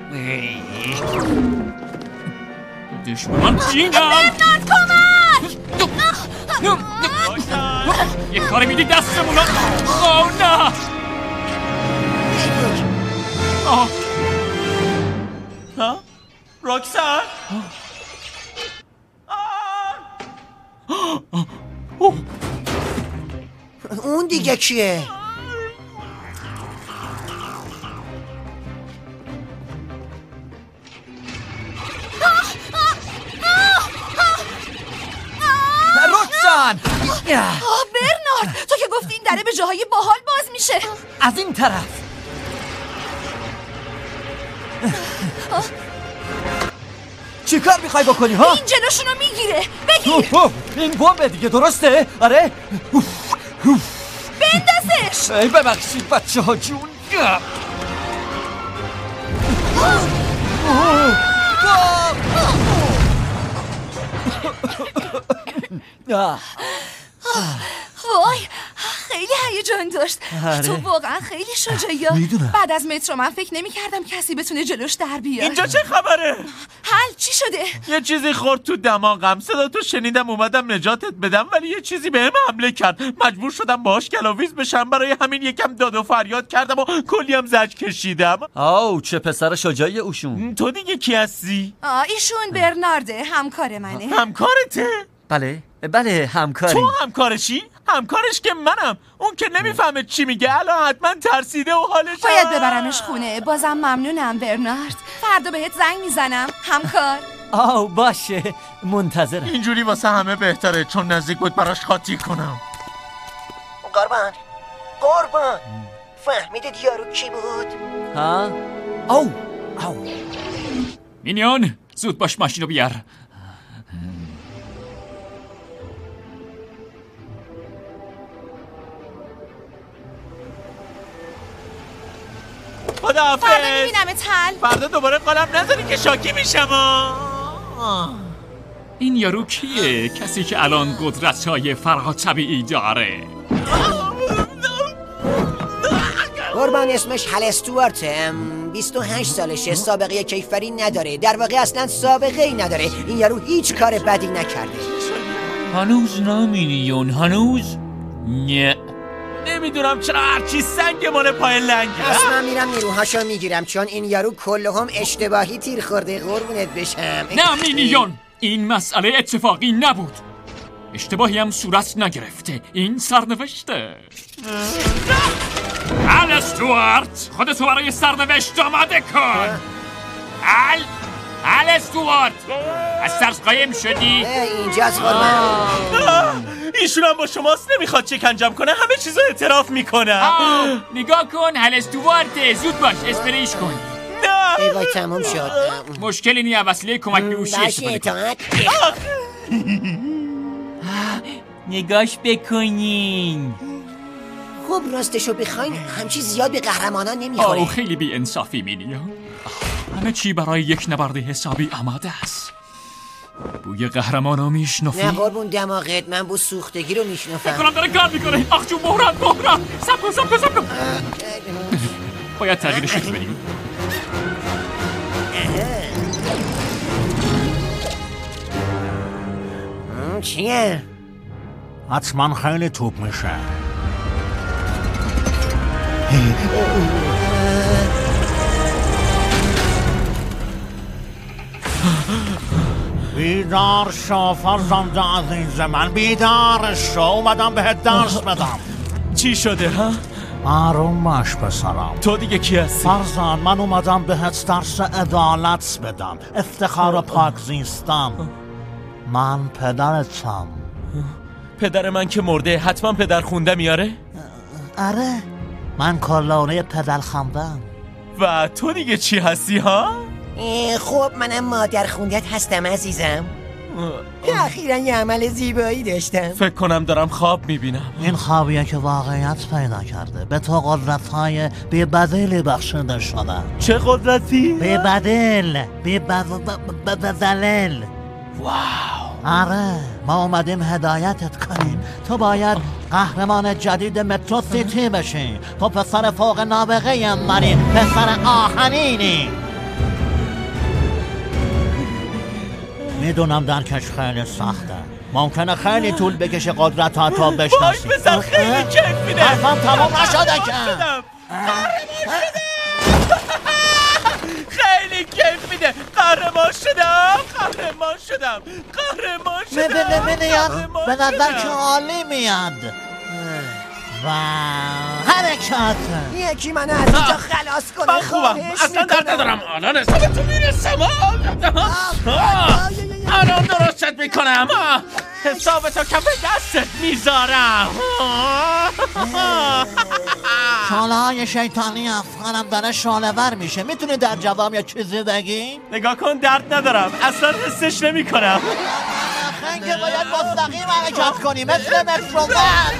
دشمنان جینم. برنارد کمک! یه کاری میدی دستمون. آه نه. آه ها؟ روکسان؟ اون دیگه کیه؟ روکسان! آه برنارد، تو که گفتی این دره به جاهای باحال باز میشه. از این طرف. چی کار میخوای بکنی ها؟ این جلوشونو میگیره. بگیر. این بمب دیگه، درسته؟ آره؟ بندازش. ای ببخشید بچه ها جون. وای خیلی هیجان داشت. تو واقعا خیلی شجاعی. بعد از مترو من فکر نمی کردم کسی بتونه جلوش در بیاد. اینجا چه خبره؟ حل چی شده؟ یه چیزی خورد تو دماغم. صدا تو شنیدم اومدم نجاتت بدم، ولی یه چیزی بهم حمله کرد. مجبور شدم باهاش گلاویز بشم. برای همین یکم داد و فریاد کردم و کلی هم زج کشیدم. آو چه پسر شجاعی اوشون. تو دیگه کی هستی؟ آه ایشون برنارده، همکار منه. همکارته؟ بله بله همکاری. تو همکارشی؟ همکارش که منم. اون که نمیفهمه چی میگه. الان حتما ترسیده و حالش. باید ببرمش خونه. بازم ممنونم برنارد. فردا بهت زنگ میزنم همکار. آو باشه منتظرم. اینجوری واسه همه بهتره، چون نزدیک بود براش خاطی کنم. قربان قربان فهمیدید یارو کی بود؟ ها؟ او او مینیون زود باش ماشینو بیار. خداحافظ. فردا میبینمت حل. فردا دوباره قلم نذاری که شاکی میشم. این یارو کیه؟ کسی که الان قدرت‌های فراتبیعی داره. قربان اسمش هل استوارته. بیست و هشت سالشه. سابقه کیفری نداره. در واقع اصلا سابقه ای نداره. این یارو هیچ کار بدی نکرده. هنوز نه مینیون، هنوز نه. نمیدونم چرا هرچی سنگ مال پای لنگه. اصلا میرم نیروهاشو میگیرم، چون این یارو کلهم اشتباهی تیر خورده. قربونت بشم. نه مینیون، این مسئله اتفاقی نبود. اشتباهی هم صورت نگرفته. این سرنوشته. هل استوارت، خودتو برای سرنوشت آماده کن. هل هل استوارت، از ترس قایم شدی؟ اینجاست قربان. ایشون هم با شماست نمیخواد شکنجم کنه، همه چیزو اعتراف میکنه. نگاه کن هل استوارته، زود باش اسپریش کن. نه ای وای تموم شد. مشکلی نیه، وسیله کمک به هوشی استفاده کن. نگاش بکنین. خب راستشو بخواین همچی زیاد به قهرمانان نمیخوره. آه خیلی بی انصافی مینیا. همه چی برای یک نبرد حسابی آماده است. بوی قهرمان رو میشنفی؟ نه قربون دماغت، من بو سوختگی رو میشنفم. بکنم داره کار میکنه. آخ جون بحران بحران. سب کن سب کن سب کن. باید تغییر شکل بدیم. چیه؟ حتما خیلی توپ میشه. بیدار شو فرزند عزیز من، بیدار شو، اومدم بهت درس بدم. چی شده ها؟ آروم باش پسرم. تو دیگه کی هستی؟ فرزند من اومدم بهت درس عدالت بدم، افتخار پاک زیستم. من پدرتم. پدر من که مرده، حتما پدر خونده میاره؟ آره من کلانه پدر خوندم. و تو دیگه چی هستی ها؟ خب منم مادر خوندت هستم عزیزم. اخیراً یه عمل زیبایی داشتم. فکر کنم دارم خواب میبینم. این خوابیه که واقعیت پیدا کرده، به تو قدرت‌های بی بدیلی بخشیده شده. چه قدرتی؟ بی بدیل، بی بدلیل. واو. آره ما اومدیم هدایتت کنیم. تو باید قهرمان جدید مترو سیتی بشی. تو پسر فوق نابغه منی، پسر آهنینی. میدونم درکش خیلی سخته، ممکنه خیلی طول بکشه قدرتاتو بشناسی. وای پسر خیلی کیف میده. حرفم تمام نشده که. خیلی کیف میده. قهرمان شدم قهرمان شدم قهرمان شدم. میبینی میاد به نظر که عالی میاد. و حرکت. یکی منو از اینجا خلاص کنه. من خوبم، اصلا درد ندارم. الان حسابتو میرسم. الان درستت میکنم. حسابتو کف دستت میذارم. شاله های شیطانی افغانم داره شاله ور میشه. میتونی در جواب یا چیزی بگی؟ نگاه کن درد ندارم، اصلا حسش نمی کنم. خنگه باید مستقیم حرکت کنی مثل مترومن.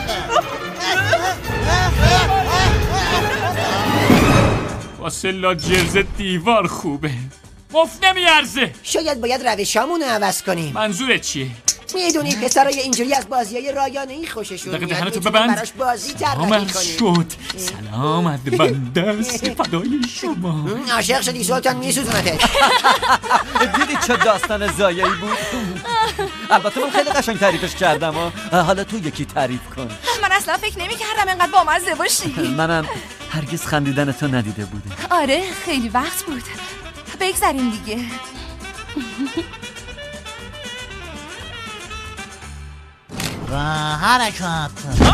واسه لاجرز دیوار خوبه، مفت نمیارزه. شاید باید روشامونو عوض کنیم. منظورت چیه؟ میدونی پسرای اینجوری از بازیای رایانه ای خوششون میاد. دقیقه دهنتو ببند. براش بازی طراحی سلامت کنیم. شد. سلامت بنده است فدای شما. عاشق شدی سلطان میسوزونتش. دیدی چه داستان زایایی بود؟ البته من خیلی قشنگ تعریفش کردم. حالا تو یکی تعریف کن. من اصلا فکر نمی کردم اینقدر بامزه باشی. منم هرگز خندیدن تو ندیده بودم. آره خیلی وقت بود. بگذاریم دیگه. و حرکت.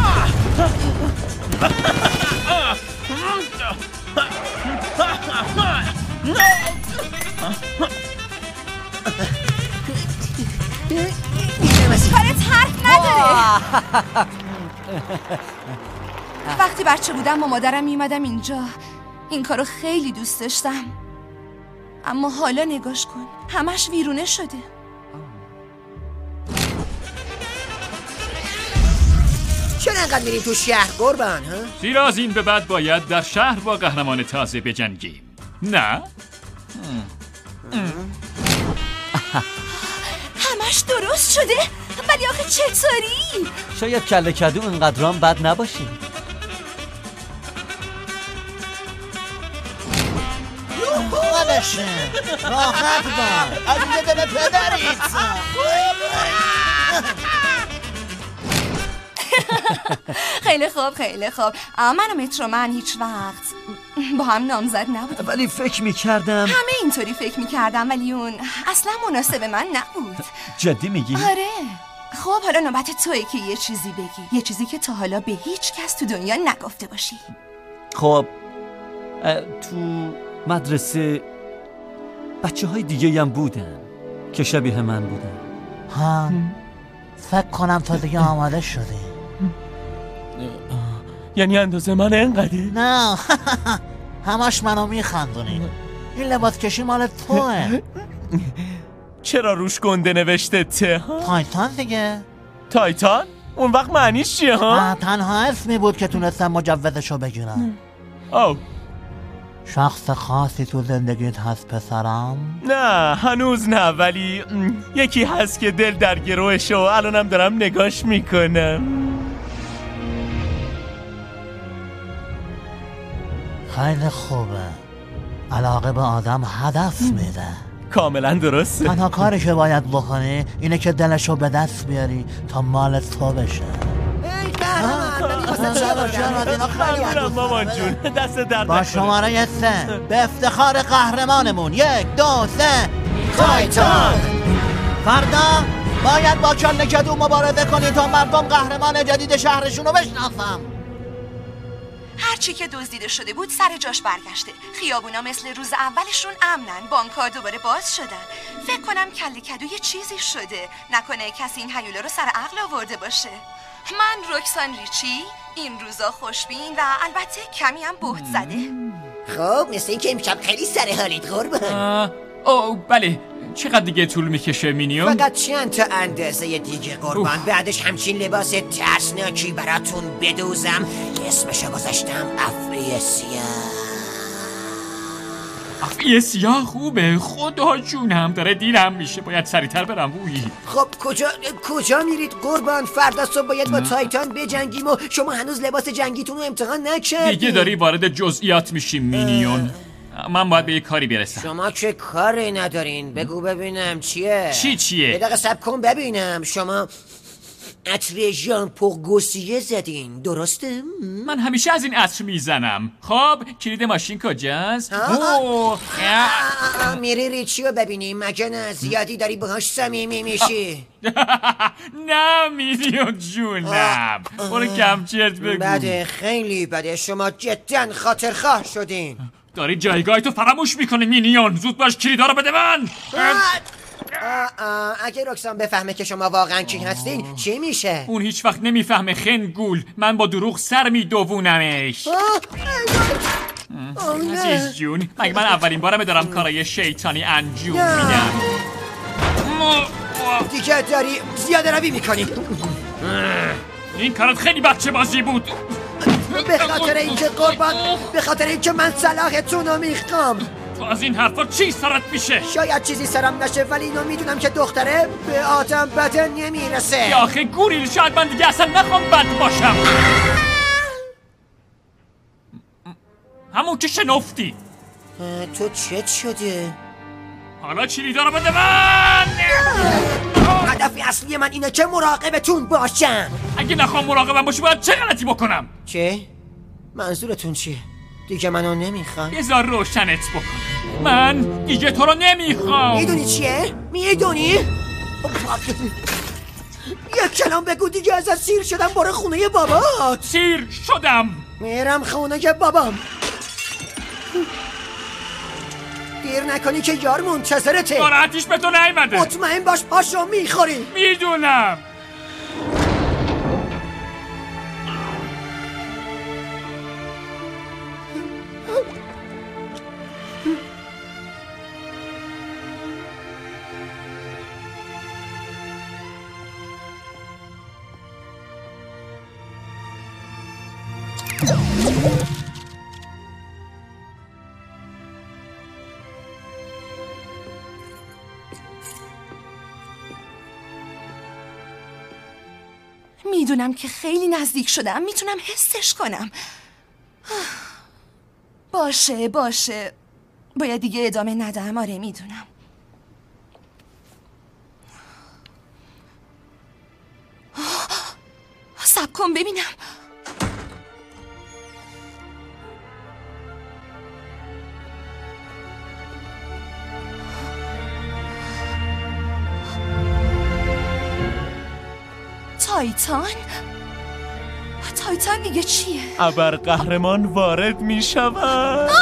کارت حرف نداره. وقتی بچه بودم با مادرم میومدم اینجا، این کارو خیلی دوست داشتم، اما حالا نگاش کن همش ویرونه شده. چرا انقدر میریم تو شهر قربان ها؟ زیرا از این به بعد باید در شهر با قهرمان تازه بجنگیم. نه؟ همش درست شده؟ ولی آخه چطوری؟ شاید کله کدو اینقدرام بد نباشی. ولشه راحت باش، از اینجا دل پدریت. خیلی خوب خیلی خوب. اما من و مترومن هیچ وقت با هم نامزد نبودیم. ولی فکر میکردم همه اینطوری فکر میکردم، ولی اون اصلا مناسب من نبود. جدی میگی؟ آره. خب حالا نوبت توئه که یه چیزی بگی، یه چیزی که تا حالا به هیچ کس تو دنیا نگفته باشی. خب تو مدرسه بچه های دیگه هم بودن که شبیه من بودن. ها فکر کنم تا دیگه آماده شدی. یعنی اندازه من اینقدر؟ نه همش منو میخندونی. این لباس کشی مال توه. چرا روش گنده نوشته ته؟ تایتان دیگه. تایتان؟ اون وقت معنیش چیه ها؟ تنها اسمی بود که تونستم مجوزشو بگیرم. او شخص خاصی تو زندگیت هست پسرم؟ نه هنوز نه، ولی یکی هست که دل در گروهشه و الانم دارم نگاش میکنم. خیلی خوبه. علاقه به آدم هدف میده. کاملا درسته. تنها کاری که باید بکنی اینه که دلشو به دست بیاری تا مال تو بشه. مامان جون دست درد با شماره سه به افتخار قهرمانمون یک دو سه تایتان. فردا باید با کله کدو مبارزه کنی تا مردم قهرمان جدید شهرشونو بشناسن. هرچی که دزدیده شده بود سر جاش برگشته. خیابونا مثل روز اولشون امنن. بانک‌ها دوباره باز شدن. فکر کنم کله کدو یه چیزی شده. نکنه کسی این هیولا رو سر عقل آورده باشه. من رکسان ریچی، این روزا خوشبین و البته کمی هم بهت زده. خب مثل این که امشب خیلی سر حالید قربان. اوه بله. چقدر دیگه طول میکشه مینیون؟ فقط چند تا اندازه دیگه قربان. بعدش همچین لباس ترسناکی براتون بدوزم. اسمشو گذاشتم افعی سیاه. افعی سیاه خوبه. خدا جونم داره دیرم میشه. باید سریعتر برم. ووی خب کجا کجا میرید قربان؟ فردا صبح باید با تایتان بجنگیم و شما هنوز لباس جنگیتون رو امتحان نکردید. دیگه داری وارد جزئیات میشی مینیون. من باید به یه کاری برسم. شما چه کاری ندارین؟ بگو ببینم چیه؟ چی چیه؟ یه دقیقه صبر کن ببینم. شما عطر ژان پل گوسیه زدین درسته؟ من همیشه از این عطر میزنم. خب کلید ماشین کجاست؟ میری ریچی رو ببینیم. مگه نه زیادی داری باهاش صمیمی میشی؟ نه مینیون جونم. برو کم چرت بگو. بده خیلی بده. شما جدا خاطرخواه شدین. داری جایگاه تو فراموش میکنی مینیون. زود باش کلیدا رو بده من. آه آه. اگه رکسان بفهمه که شما واقعا کی هستین چی میشه؟ اون هیچ وقت نمیفهمه خنگول. من با دروغ سر میدوونمش. عزیز جون مگه من اولین بارمه دارم کارای شیطانی انجام میدم. دیگه داری زیاده روی میکنی. این کارت خیلی بچه بازی بود. به خاطر اینکه قربان به خاطر اینکه من صلاحتون رو میخوام. تو از این حرفا چی سرت میشه؟ شاید چیزی سرم نشه ولی اینو میدونم که دختره به آدم بده نمیرسه. یا آخه گوریل شاید من دیگه اصلا نخوام بد باشم. همون که شنفتی. تو چت شده؟ حالا کلیدا رو بده من. هدف اصلی من اینه که مراقبتون باشم. اگه نخوام مراقبم باشی باید چه غلطی بکنم؟ چه؟ منظورتون چیه؟ دیگه منو نمیخوام؟ بذار روشنت بکنم. من دیگه تو رو نمیخوام. میدونی چیه؟ میدونی؟ یک کلام بگو دیگه ازت سیر شدم. برو خونه بابات. سیر شدم. میرم خونه بابام. دیر نکنی که یار منتظرته. ناراحتیش به تو نیومده. مطمئن باش پاشو میخوری. میدونم. میدونم که خیلی نزدیک شدم. میتونم حسش کنم. باشه باشه باید دیگه ادامه ندم. آره میدونم. صبر کن ببینم. تایتان؟ تایتان دیگه چیه؟ ابر قهرمان وارد می شود.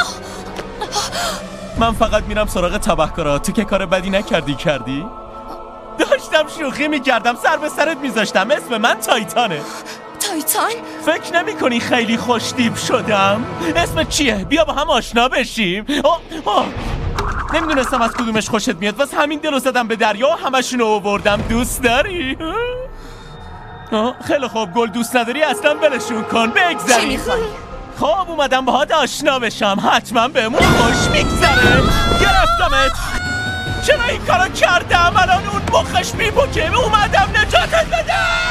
من فقط میرم سراغ تبهکارا. تو که کار بدی نکردی کردی؟ داشتم داشتم شوخی میکردم، سر به سرت میذاشتم. اسم من تایتانه. تایتان؟ فکر نمی کنی خیلی خوشتیپ شدم؟ اسم چیه؟ بیا با هم آشنا بشیم. آه آه. نمیدونستم از کدومش خوشت میاد، واسه همین دلو زدم به دریا و همشونو آوردم. دوست داری؟ آه خیلی خوب، گل دوست نداری اصلا ولشون کن، بگذری. چی میخوای؟ خب اومدم باهات آشنا بشم، حتما بهمون خوش میگذره. گرفتمت. چرا این کارو کردم؟ الان اون مخش میبکه. اومدم نجاتت بدم.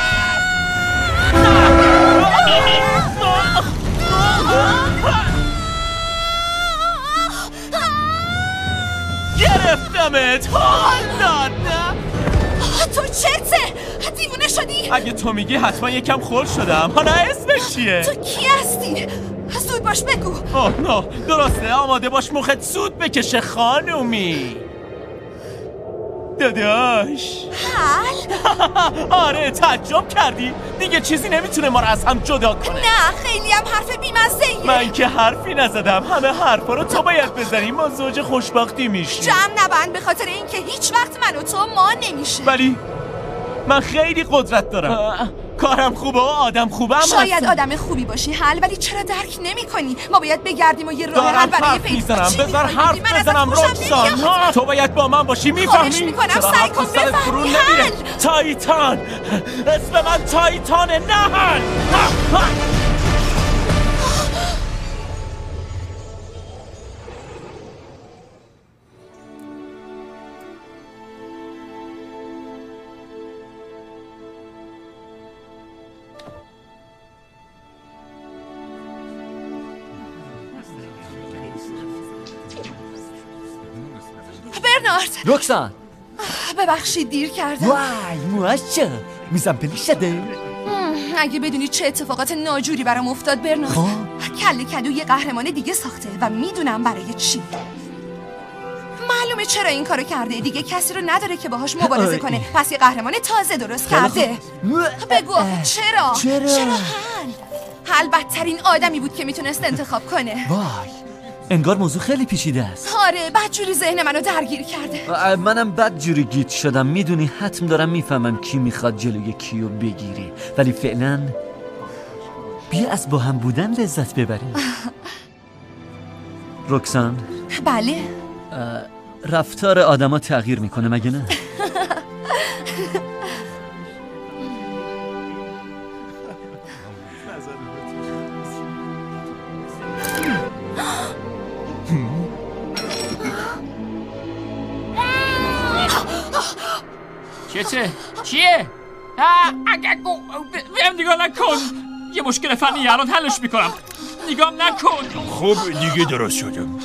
گرفتمت. حال دادم. تو چته؟ دیوونه شدی؟ اگه تو میگی حتما یکم خل شدم. حالا اسمش چیه؟ تو کی هستی؟ زود باش بگو. آه نه درسته، آماده باش مخت سود بکشه خانومی. داداش حل؟ آره تعجب کردی؟ دیگه چیزی نمیتونه ما رو از هم جدا کنه. نه خیلی هم حرف بی‌مزه‌ایه. من که حرفی نزدم، همه حرفا رو تو باید بزنی، ما زوج خوشبختی میشیم. جمع نبند به خاطر اینکه هیچ وقت من و تو ما نمیشه. ولی من خیلی قدرت دارم، کارم خوبه و آدم خوبه هم شاید هستم. آدم خوبی باشی حل، ولی چرا درک نمی کنی؟ ما باید بگردیم و یه راه حل برای پیدا کنیم. بذار حرف بزنم رکسان. تو باید با من باشی، میفهمی؟ خواهش میکنم سعی کن بفهمی. حل تایتان، اسم من تایتانه. نه حل. برنارد. رکسان ببخشید دیر کردم. وای موهاش چه؟ میزم پلی شده؟ اگه بدونی چه اتفاقات ناجوری برام افتاد برنارد. کله کدو یه قهرمان دیگه ساخته و میدونم برای چی. معلومه چرا این کارو کرده. دیگه کسی رو نداره که باهاش مبارزه کنه، پس یه قهرمان تازه درست کرده. بگو چرا؟ چرا؟ چرا حل؟ حل بدترین آدمی بود که میتونست انتخاب کنه. وای انگار موضوع خیلی پیچیده است. آره بدجوری ذهن منو درگیر کرده. منم بدجوری گیت شدم. میدونی حتم دارم میفهمم کی میخواد جلوی کیو بگیری، ولی فعلا بیا از با هم بودن لذت ببریم. رکسان. بله. رفتار آدما تغییر میکنه مگه نه؟ چته؟ چیه؟ بهم نگاه نکن. یه مشکل فنی الان حلش میکنم. نگام نکن. خب دیگه درست شدم.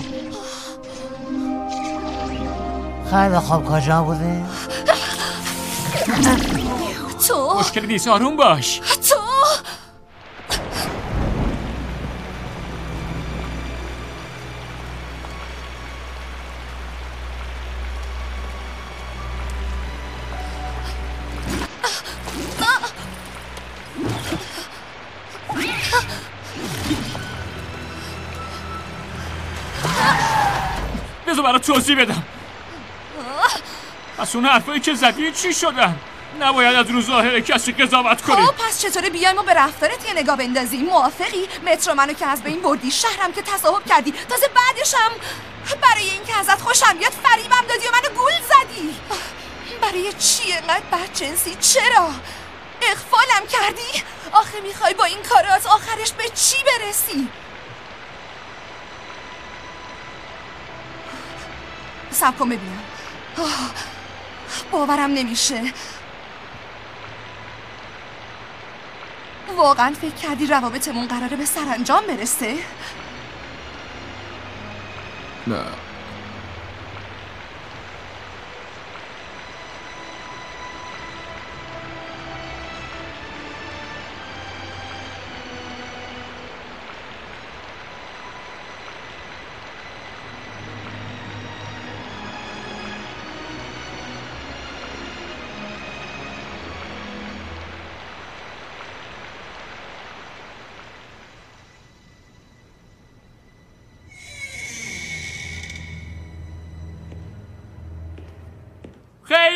خیلی خوب کجا بوده؟ تو مشکل نیست، آروم باش. تو بذار برای توضیح بدم. پس اون حرفایی که زدی چی شدن؟ نباید از رو ظاهر کسی قضاوت کنی. خب پس چطوره بیایم و به رفتارت یه نگاه بندازیم؟ موافقی؟ مترو منو که از بین بردی، شهرم که تصاحب کردی، تازه بعدشم برای این که ازت خوشم بیاد فریبم دادی و منو گول زدی. برای چی اینقدر بدجنسی؟ چرا؟ اغفالم کردی؟ آخه میخوای با این کارات آخرش به چی برسی؟ صبر کن ببینم. باورم نمیشه. واقعا فکر کردی روابطمون قراره به سرانجام برسه؟ نه.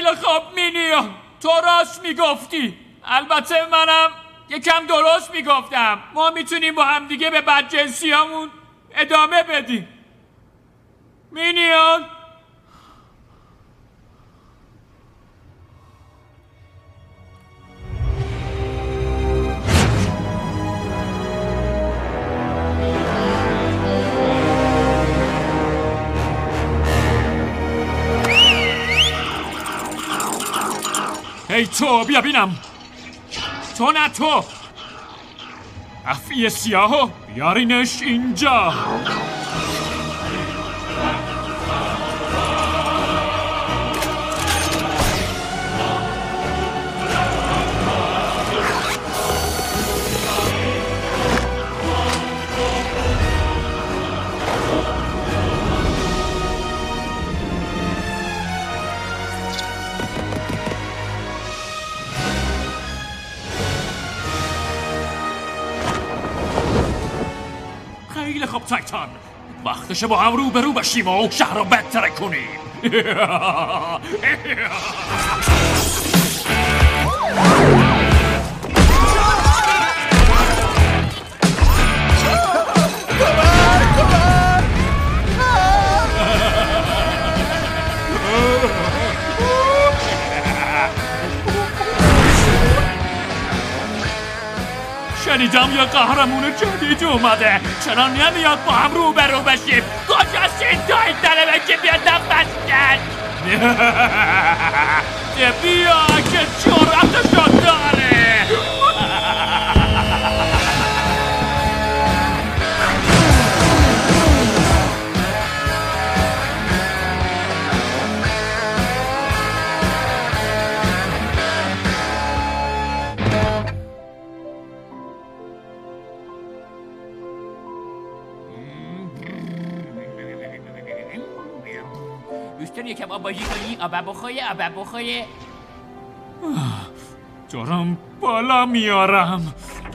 خیلی خوب مینیا، تو راست میگفتی. البته منم یکم درست میگفتم. ما میتونیم با هم دیگه به بدجنسیامون ادامه بدیم. مینیون هی تو بیا بینم. تو نه تو افعی سیاهو بیارینش اینجا. خیلی خوب تایتان، وقتشه با هم رو به رو بشیم و شهر رو بهتر کنیم. شنیدم یه قهرمون جدید اومده، چرا نمیاد با هم رو برو بشیم؟ کجاست این تایتنه که بیاد نفس کن؟ بیا که جرأتشو داره. دوستان یکم آب بازی کنی؟ آب بخواه آب بخواه. دارم بالا میارم.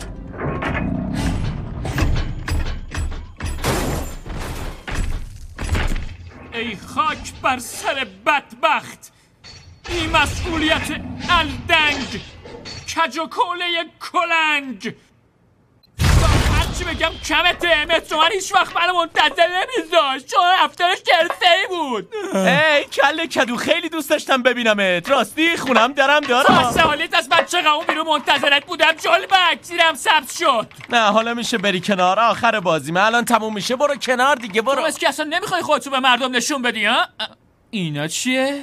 ای خاک بر سر بدبخت، این مسئولیت الدنگ، کج و کوله کلنگ. هرچی بگم کمته. مترو من هیچ وقت منو منتظر نمیذاشت، چون رفتارش جرسه‌ای بود. ای کله کدو، خیلی دوست داشتم ببینمت. راستی خونم درم دارم. تا سوالیت از بچه قوم بیرون منتظرت بودم. جل بک زیرم سبز شد. نه حالا میشه بری کنار. آخر بازی من الان تموم میشه. برو کنار دیگه برو. تو از که اصلا نمیخوای خودتو به مردم نشون بدی ها؟ اینا چیه؟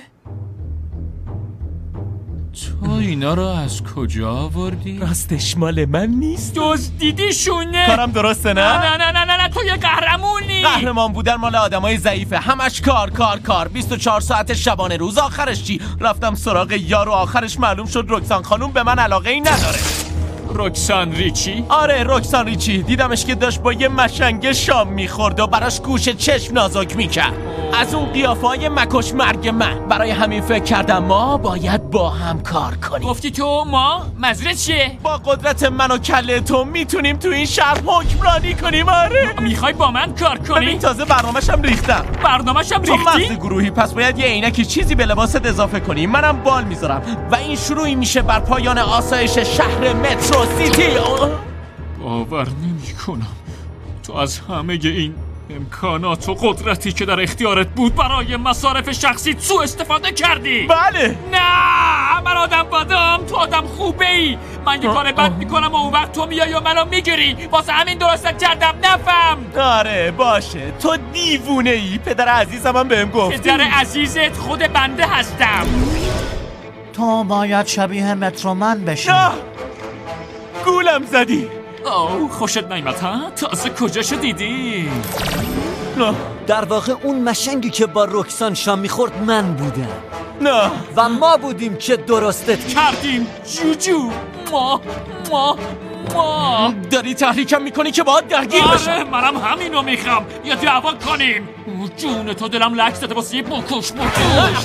تو اینا رو از کجا آوردی؟ راستش مال من نیست. دزدیدیشونه. کارم درسته نه؟ نه نه نه نه نه تو یه قهرمونی. قهرمان بودن مال آدمای ضعیفه، همش کار کار کار. بیست و چهار ساعت شبانه روز. آخرش چی؟ رفتم سراغ یارو، آخرش معلوم شد رکسان خانوم به من علاقه ای نداره. رکسان ریچی؟ آره رکسان ریچی. دیدمش که داشت با یه مشنگه شام میخورد و براش گوش چشم نازک میکرد. از اون قیافه های مکش مرگ من. برای همین فکر کردم ما باید با هم کار کنیم. گفتی تو ما؟ منظورت چیه؟ با قدرت من و کله تو میتونیم تو این شهر حکمرانی کنیم. آره میخوای با من کار کنی؟ ببین تازه برنامه‌شم ریختم. برنامه‌شم ریختی؟ تو مغز گروهی، پس باید یه عینکی چیزی به لباست اضافه کنی. منم بال میذارم و این شروعی میشه بر پایان آسایش شهر مترو سیتی. باور نمی‌کنم تو از همه این امکانات و قدرتی که در اختیارت بود برای مصارف شخصی سوء استفاده کردی. بله. نه من آدم بدم، تو آدم خوبه ای. من یه کار بد میکنم و اون وقت تو میای و منو میگیری. واسه همین درستت کردم. نفهم. آره باشه تو دیوونه ای. پدر عزیزم هم بهم گفت. پدر عزیزت خود بنده هستم. تو باید شبیه مترومن بشی. گولم زدی. اوه خوشت نیمت ها؟ تازه کجاشو دیدی؟ در واقع اون مشنگی که با رکسان شام میخورد من بودم. نه و ما بودیم که درستت کردیم. جوجو ما ما ما داری تحریکم میکنی که باید درگیر بشم. آره منم همینو میخوام. یا دعوا کنیم. جون تو دلم لک زده واسه یه بکش بکش.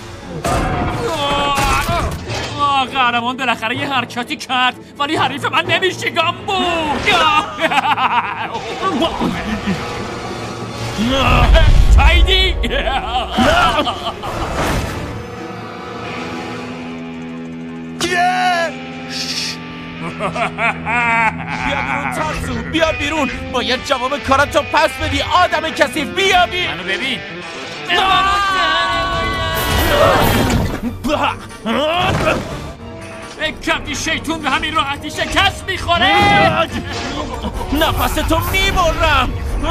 قهرمان بالاخره یه حرکتی کرد ولی حریف من نمیشه. گامبو تایدی. بیا بیرون ترسو، بیا بیرون. باید جواب کاراتو پس بدی آدم کثیف. بیا بی منو ببین. کمی شیطون به همین راحتی شکست میخوره. نفس تو میبرم.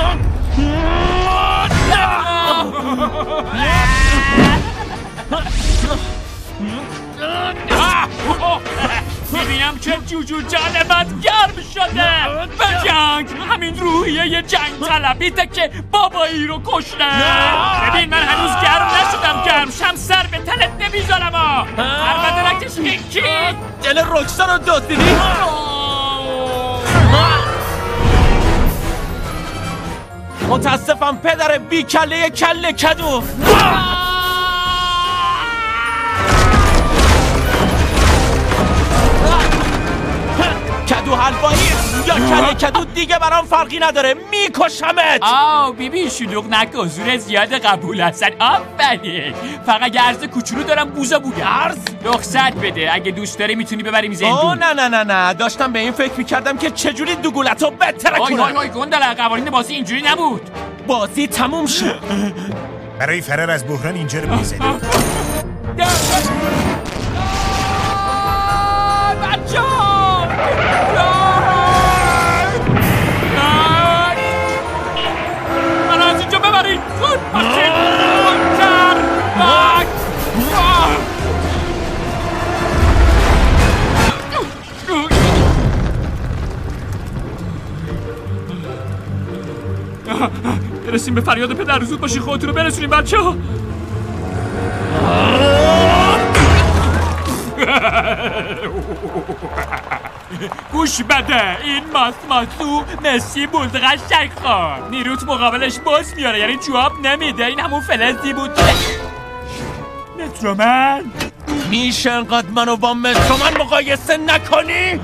میبینم که جوجو جانبت گرم شده. به جنگ. همین روحیه یه جنگ طلبیته که بابایی رو کشته. ببین من هنوز گرم نشدم. گرم شم سر به تلت نمیذارم. هر بدرکش هیکی دل رکسان رو دزدیدی. متاسفم پدر بی کله کله کدو. کدو حلوایی یا کله کدو دیگه برام فرقی نداره. میکشمت. آه بیبی شلوغ نکن. زور زیاد قبول هستن. آفرین. فقط گرز کوچولو دارم بوزا بوگه. عرض رخصت بده. اگه دوست داری میتونی ببریم زندون. آه نه نه نه نه داشتم به این فکر میکردم که چجوری دوگولتو بهتره کنم. آی آی آی گندله. قوانین بازی اینجوری نبود. بازی تموم شد. برای فرار از بحران اینجا رو میزنیم. من از اینجا ببرید. برسیم به فریاد پدر. زود باشی خودتون رو برسونیم بچه ها. گوش بده. این ماس ماسو مسی بود. قشنگ خان نیروت مقابلش باز میاره. یعنی جواب نمیده. این همون فلزی بود. مترومن میشه انقدر منو با مترومن مقایسه نکنی؟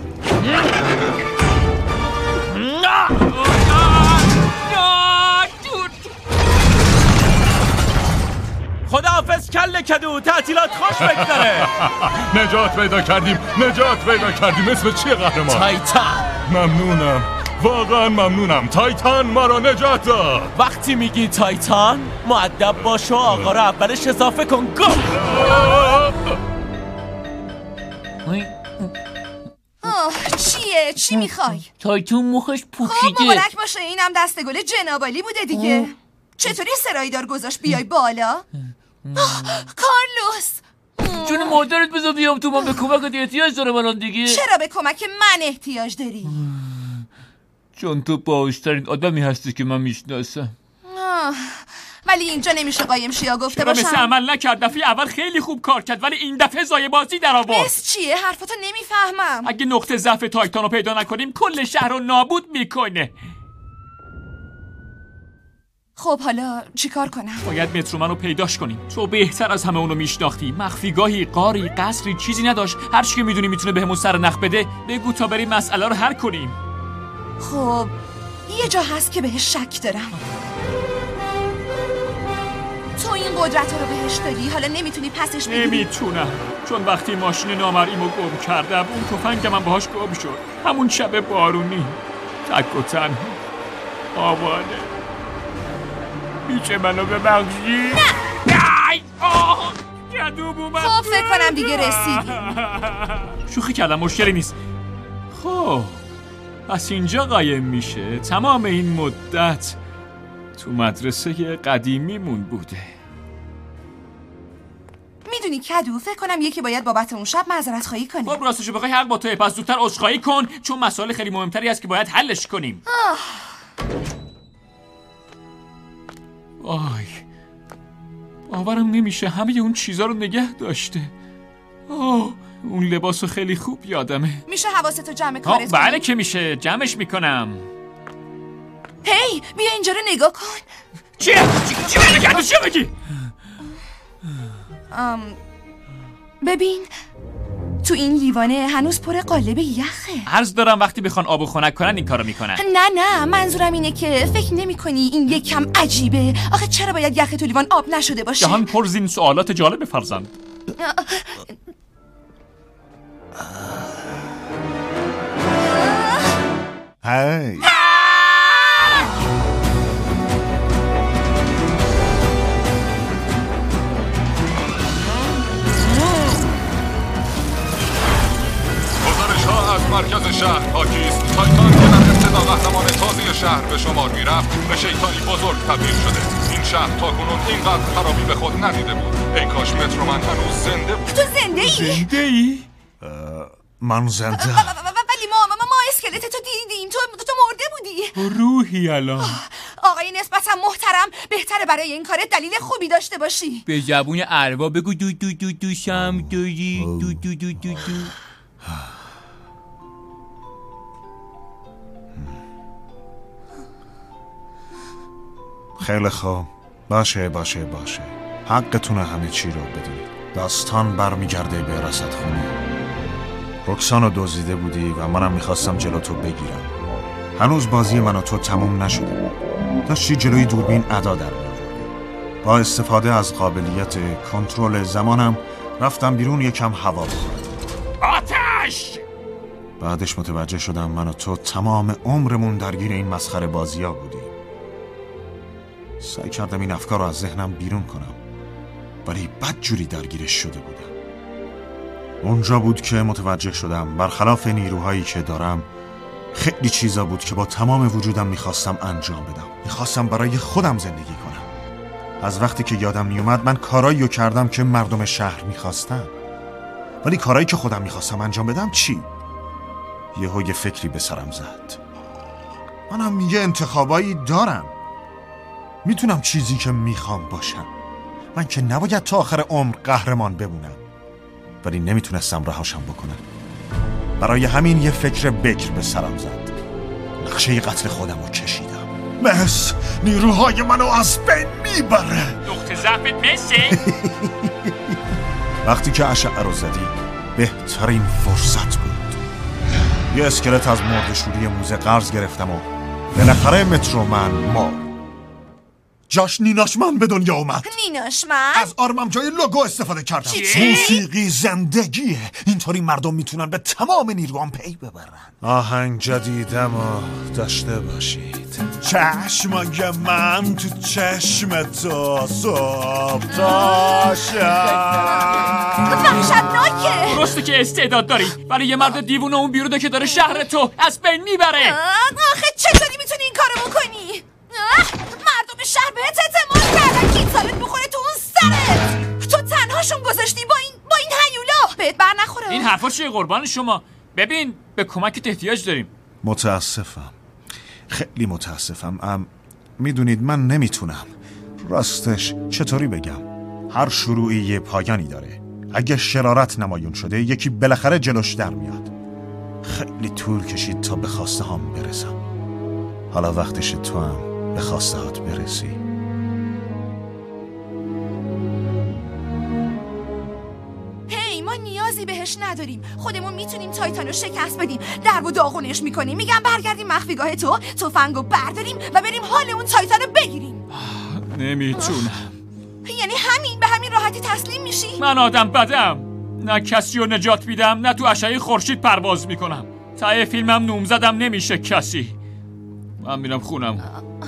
خداحافظ کله کدو. تعطیلات خوش بگذره. نجات پیدا کردیم. نجات پیدا کردیم. اسم چیه قهرمان؟ تایتان. ممنونم. واقعا ممنونم. تایتان ما را نجات داد. وقتی میگی تایتان مؤدب باش و آقا رو اولش اضافه کن. گو آه چیه؟ چی میخوای؟ تایتون مخش خب پوکیده. مبارک باشه. اینم دستگل جنابالی بوده دیگه. چطوری سرایدار گذاشت بیای بالا؟ کارلوس جون مادرت بذار بیام تو. من به کمکت احتیاج دارم الان دیگه. چرا به کمک من احتیاج داری؟ چون تو باهوشترین آدمی هستی که من میشناسم. ولی اینجا نمیشه قایم شیا گفته باشم. مثل عمل نکرد. دفعه اول خیلی خوب کار کرد ولی این دفعه زایه بازی در آورد. مثل چیه؟ حرفتو نمیفهمم. اگه نقطه ضعف تایتان رو پیدا نکنیم کل شهر رو نابود میکنه. خب حالا چیکار کنم؟ باید مترومن رو پیداش کنیم. تو بهتر از همه اونو میشناختی. مخفیگاهی، قاری، قصری چیزی نداشت. هر چی که میدونی میتونه بهمون سر نخ بده. بگو تا بریم مسئله رو حل کنیم. خب یه جا هست که بهش شک دارم. تو این قدرت رو بهش دادی. حالا نمیتونی پسش بگیری؟ نمیتونم. چون وقتی ماشین نامرئیمو گم کردم اون تفنگ من باهاش گم شد. همون شب بارونی. تک و تنها. آوانه. میشه منو ببخشی؟ نه. آه کدو بومد. خب فکر کنم دیگه رسیدیم. شوخی کردم. مشکلی نیست. خب پس اینجا قایم میشه. تمام این مدت تو مدرسه قدیمیمون بوده. میدونی کدو فکر کنم یکی باید بابت اون شب معذرت خواهی کنه. خب راستشو بخوای حق با توئه. پس زودتر عذرخواهی کن چون مسائل خیلی مهمتری هست که باید حلش کنیم. آه. آی باورم نمیشه همه اون چیزا رو نگه داشته. آه اون لباسو خیلی خوب یادمه. میشه حواستو جمع کارت کنی؟ بله کنی؟ که میشه. جمعش میکنم. هی بیا اینجا رو نگاه کن. چیه؟ چی چی بگی؟ کدو چی بگی؟ ام ببین تو این لیوانه هنوز پر قالب یخه. عرض دارم وقتی بخوان آب و خنک کنن این کارو میکنن. نه نه منظورم اینه که فکر نمی کنی این یک کم عجیبه؟ آخه چرا باید یخ تو لیوان آب نشده باشه؟ جهان پر زین سوالات جالب فرزند. هی گزارش‌ها از مرکز شهر پاکیست. تایتان که در ابتدا قهرمان تازه شهر به شمار میرفت به شیطانی بزرگ تبدیل شده. این شهر تاکنون اینقدر خرابی به خود ندیده بود. ای کاش مترومن هنوز زنده بود. تو زنده ای؟ زنده ای؟ من زنده ولی ما ما ما اسکلت تو دیدیم. تو تو مرده بودی. روحی الان. آقای نسبتا محترم، بهتره برای این کارت دلیل خوبی داشته باشی. به زبون اروا بگو دو دو دو دو شم دوی دو دو دو دو دو. خیلی خوب، باشه باشه باشه، حقتونه همه چی رو بدونید. داستان برمیگرده به رصدخونه. رکسانو دزدیده بودی و منم میخواستم جلو تو بگیرم. هنوز بازی من و تو تموم نشده بود. داشتی جلوی دوربین ادا در می‌آوردی. با استفاده از قابلیت کنترل زمانم رفتم بیرون یکم هوا بخورم. آتش! بعدش متوجه شدم من و تو تمام عمرمون درگیر این مسخره بازی‌ها بودیم. سعی کردم این افکار رو از ذهنم بیرون کنم، ولی بدجوری درگیرش شده بودم. اونجا بود که متوجه شدم برخلاف نیروهایی که دارم، خیلی چیزا بود که با تمام وجودم میخواستم انجام بدم. میخواستم برای خودم زندگی کنم. از وقتی که یادم میومد من کارایی رو کردم که مردم شهر میخواستن، ولی کارایی که خودم میخواستم انجام بدم چی؟ یهو یه فکری به سرم زد. منم یه انتخابایی دارم. میتونم چیزی که میخوام باشم. من که نباید تا آخر عمر قهرمان بمونم، ولی نمیتونستم رهاشم بکنم. برای همین یه فکر بکر به سرم زد. نقشه قتل خودم رو کشیدم. مس نیروهای منو از بین میبره. نقطه ضعفت مسه؟ وقتی که اشعه رو زدی بهترین فرصت بود. یه اسکلت از مرده‌شوری موزه قرض گرفتم و بالاخره مترومن ما جاش نیناشمن به دنیا اومد. نیناشمن؟ از آرمم جای لوگو استفاده کردم. موسیقی زندگیه. اینطوری مردم میتونن به تمام نیروان پی ببرن. آهنگ جدیدم و داشته باشید. چشمای من تو چشم تو صبح تا شب. وحشتناکه. درسته که استعداد داری، ولی یه مرد دیوونه اون بیرونه که داره شهر تو از بین میبره. آخه چطوری میتونی این کارو بکنی؟ مردم شهر بهت اعتماد کردن که این سالت بخوره تو اون سرت. تو تنهاشون گذاشتی با این با این هیولا. بهت بر نخوره. این حرفا چیه قربان شما؟ ببین به کمکت احتیاج داریم. متاسفم، خیلی متاسفم. ام میدونید من نمیتونم. راستش چطوری بگم؟ هر شروعی یه پایانی داره. اگه شرارت نمایون شده یکی بالاخره جلوش در میاد. خیلی طول کشید تا به خواسته هام برسم. حالا وقتش تو هم به خواسته هات برسی. هی ما نیازی بهش نداریم. خودمون میتونیم تایتانو شکست بدیم. درب و داغونش میکنیم. میگم برگردیم مخفیگاه تو، تفنگو برداریم و بریم حال اون تایتانو بگیریم. نمیتونم. یعنی همین؟ به همین راحتی تسلیم میشی؟ من آدم بدم. نه کسی رو نجات میدم، نه تو اشعه خورشید پرواز میکنم. ته فیلمم نوم زدم نمیشه کسی. من میرم خونم.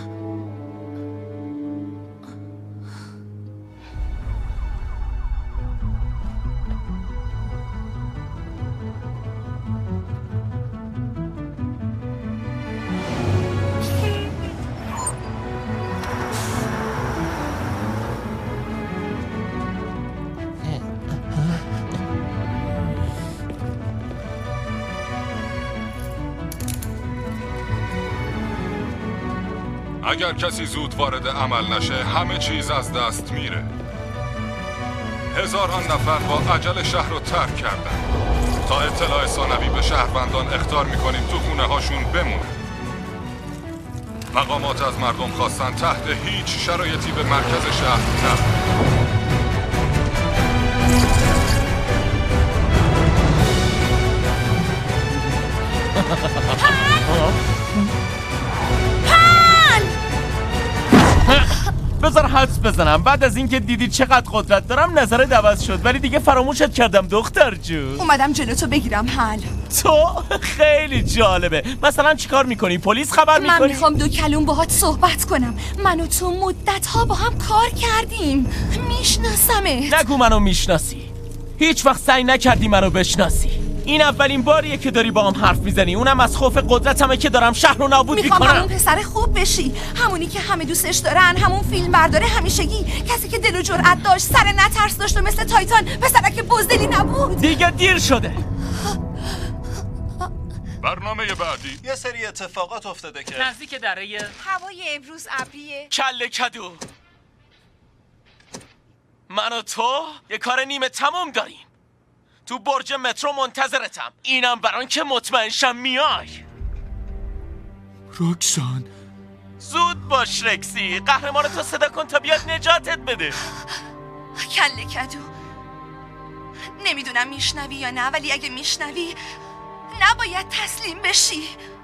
اگر کسی زود وارد عمل نشه همه چیز از دست میره. هزاران نفر با عجل شهر رو ترک کردن. تا اطلاع ثانوی به شهروندان اخطار میکنیم تو خونه هاشون بمونن. مقامات از مردم خواستن تحت هیچ شرایطی به مرکز شهر نرن. بذار حدس بزنم بعد از اینکه دیدی چقدر قدرت دارم نظرت عوض شد، ولی دیگه فراموشت کردم دختر جون. اومدم جلو تو بگیرم حل. تو خیلی جالبه. مثلا چیکار میکنی؟ پلیس خبر میکنی؟ من میخوام دو کلوم باهات صحبت کنم. من و تو مدت ها با هم کار کردیم، میشناسمت. نگو منو میشناسی. هیچ وقت سعی نکردی منو بشناسی. این اولین باریه که داری با هم حرف میزنی، اونم از خوف قدرتمه که دارم شهر رو نابود میکنم. میخوام همون پسر خوب بشی، همونی که همه دوستش دارن، همون فیلم برداره همیشگی، کسی که دل و جرأت داشت، سر نترس داشت و مثل تایتان پسرک بزدلی نبود. دیگه دیر شده. برنامه بعدی یه سری اتفاقات افتاده که نزدیک دره هوای امروز ابریه. کله کدو، من و تو یه کار نیمه تموم داریم. تو برج مترو منتظرتم، اینم بران که مطمئن شم میای. رکسان زود باش رکسی، قهرمان تو صدا کن تا بیاد نجاتت بده. کله کدو، نمیدونم میشنوی یا نه، ولی اگه میشنوی نباید تسلیم بشی.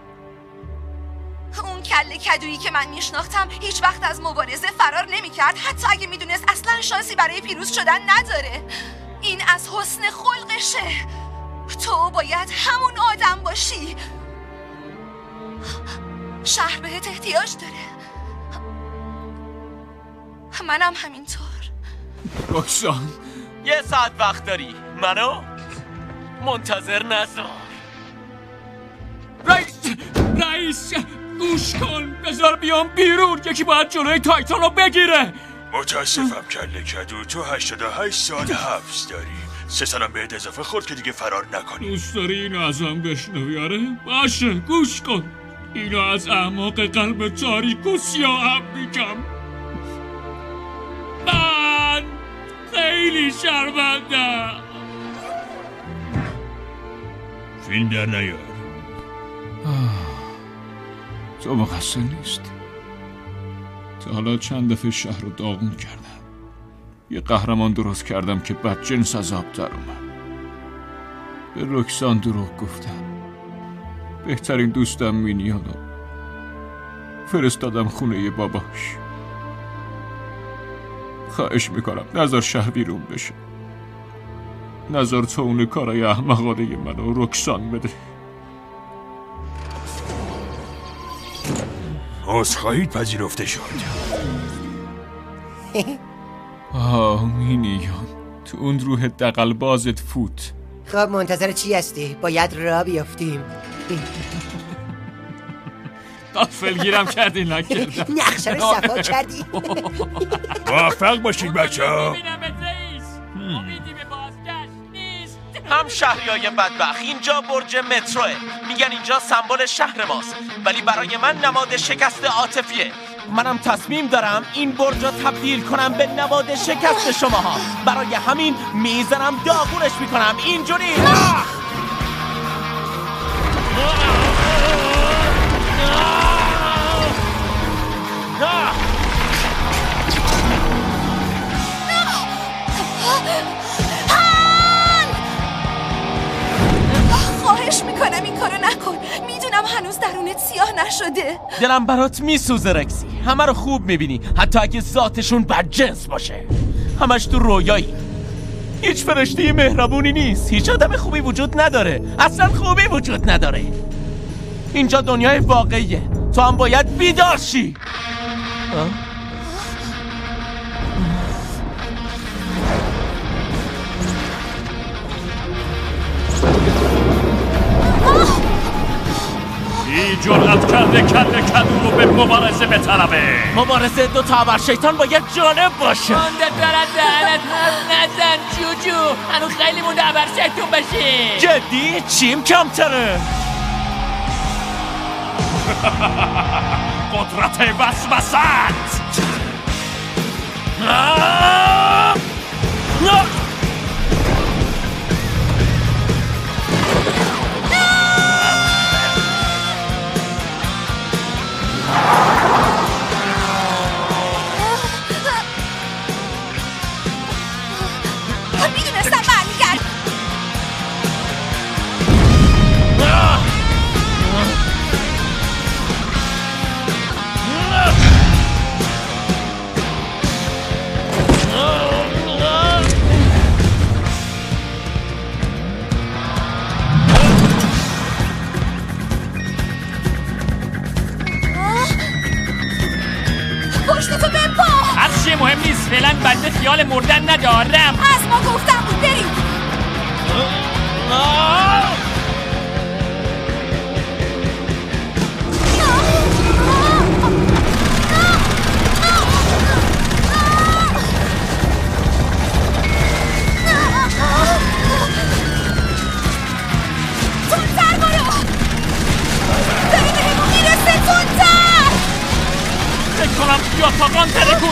اون کله کدویی که من میشناختم هیچ وقت از مبارزه فرار نمیکرد، حتی اگه میدونست اصلا شانسی برای پیروز شدن نداره. این از حسن خلقشه. تو باید همون آدم باشی. شهر بهت احتیاج داره، منم همینطور. رکسان یه ساعت وقت داری، منو منتظر نذار. رئیس رئیس گوش کن، بذار بیام بیرون، یکی باید جلوی تایتان رو بگیره. متاسفم کله کدو، تو هشتاد و هشت سال حبس داری. سه سالم بهت اضافه خورد که دیگه فرار نکنی. دوست داری اینو ازم بشنوی؟ آره باشه گوش کن، اینو از اعماق قلب تاریک و سیاهم میگم. من خیلی شرمندم. فیلم در نیار. تو مقصر نیست. تا حالا چند دفعه شهر رو داغون کردم، یه قهرمان درست کردم که بدجنس از آب در اومد. به رکسان دروغ گفتم، بهترین دوستم مینیانو فرستادم خونه باباش. خواهش میکنم نذار شهر بیرون بشه، نذار تو اون کارای احمقانه منو رکسان بده. عذرخواهیت پذیرفته شد. آه مینیون، تو اون روح دقلبازت فوت. خب منتظر چی هستی؟ باید راه بیافتیم. غافلگیرم کردی نکردم. نقشه رو صفا کردی. موفق باشید بچه ها. هم شهریای بدبخت، اینجا برج متروه. میگن اینجا سمبل شهر ماست، ولی برای من نماد شکست عاطفیه. منم تصمیم دارم این برج رو تبدیل کنم به نماد شکست شماها. برای همین میزنم داغونش میکنم اینجوری. خواهش میکنم این کارو نکن، میدونم هنوز درونت سیاه نشده. دلم برات میسوزه رکسی، همه رو خوب میبینی، حتی اگه ذاتشون بدجنس باشه. همش تو رویایی. هیچ فرشته مهربونی نیست، هیچ آدم خوبی وجود نداره، اصلا خوبی وجود نداره. اینجا دنیای واقعیه، تو هم باید بیدار شی. ای جرأت کرده کله کدو رو به مبارزه بطلبه. مبارزه دو تا ابر شیطان باید جالب باشه. مانده دارد دهنت حرف نزن جوجو، هنو خیلی مونده ابر شیطان باشی. جدی؟ چیم کمتره؟ قدرت وسوست. میدونستم برمیگرد.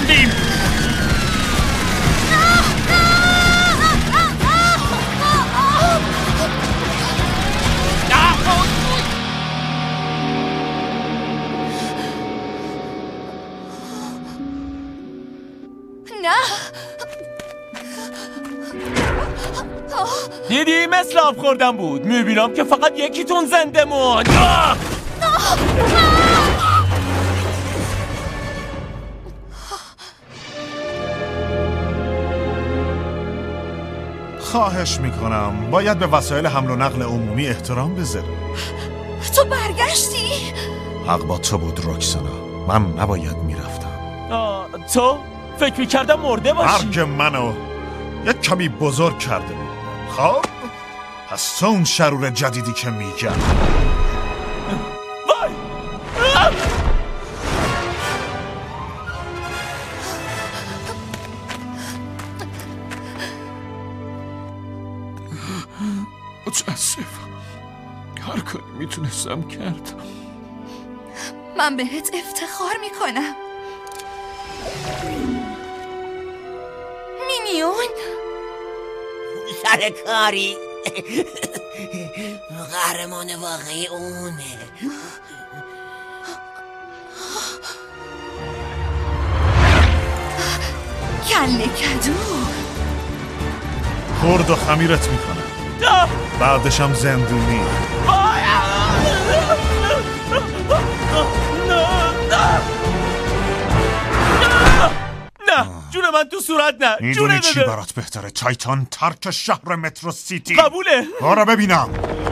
موندیم. نه دیدی مثل آب خوردن بود. میبینم که فقط یکیتون زنده موند. خواهش میکنم باید به وسایل حمل و نقل عمومی احترام بذاری. تو برگشتی؟ حق با تو بود رکسانا، من نباید میرفتم. تو؟ فکر میکردم مرده باشی. مرگ منو یک کمی بزرگ کرده بود. خب پس تو اون شرور جدیدی که میگم. وای متاسفم، هر کاری میتونستم کردم. من بهت افتخار میکنم مینیون. سر کاری قهرمان واقعی اونه. کله کدو خورد و خمیرت میکنم، بعدشم زندونی. نه جون من تو صورت نه. میدونی چی برات بهتره؟ تایتان ترک شهر مترو سیتی. قبوله. آره ببینم.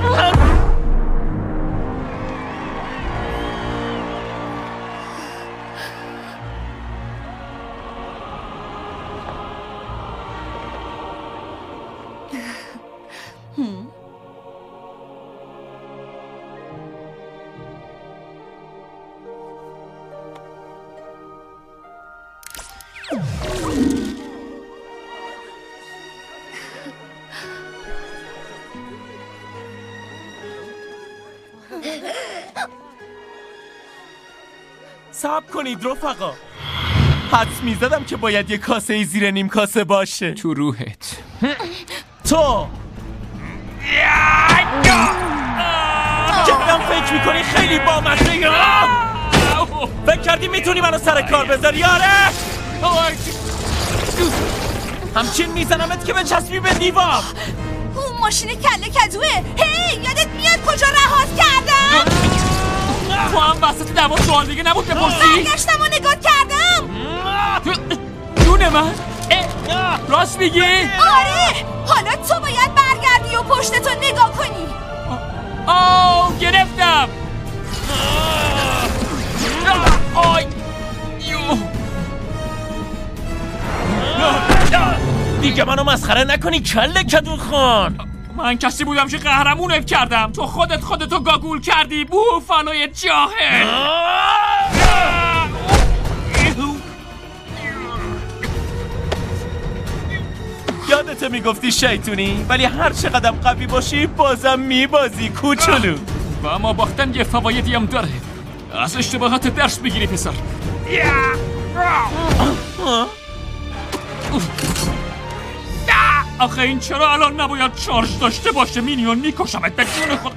صبر کنید رفقا، حدس میزدم که باید یه کاسه زیر نیم کاسه باشه. تو روحت تو کردم فکر میکنی خیلی بامزه یا فکر کردی میتونی منو سر کار بذاری؟ آره همچین میزنمت که بچسبی به دیوار. اون ماشین کله کدوه. هی یادت میاد کجا رهات کردم؟ تو هم وسط دوا سوال دیگه نبود بپرسی؟ برگشتم و نگاه کردم. جون من راست میگی؟ آره حالا تو باید برگردی و پشتتو نگاه کنی. آو گرفتم. آی دیگه منو مسخره نکنی کله کدو خان. من کسی بودم که قهرمون اف کردم. تو خودت خودتو گاگول کردی بوفالوی جاهل. یادته میگفتی شیطونی ولی هر چقدر قوی باشی بازم میبازی کوچولو. و اما باختن یه فوایدی هم داره. از اشتباهات درس بگیری پسر. آخه این چرا الان نباید چارج داشته باشه؟ مینیون میکشمت به جون خود.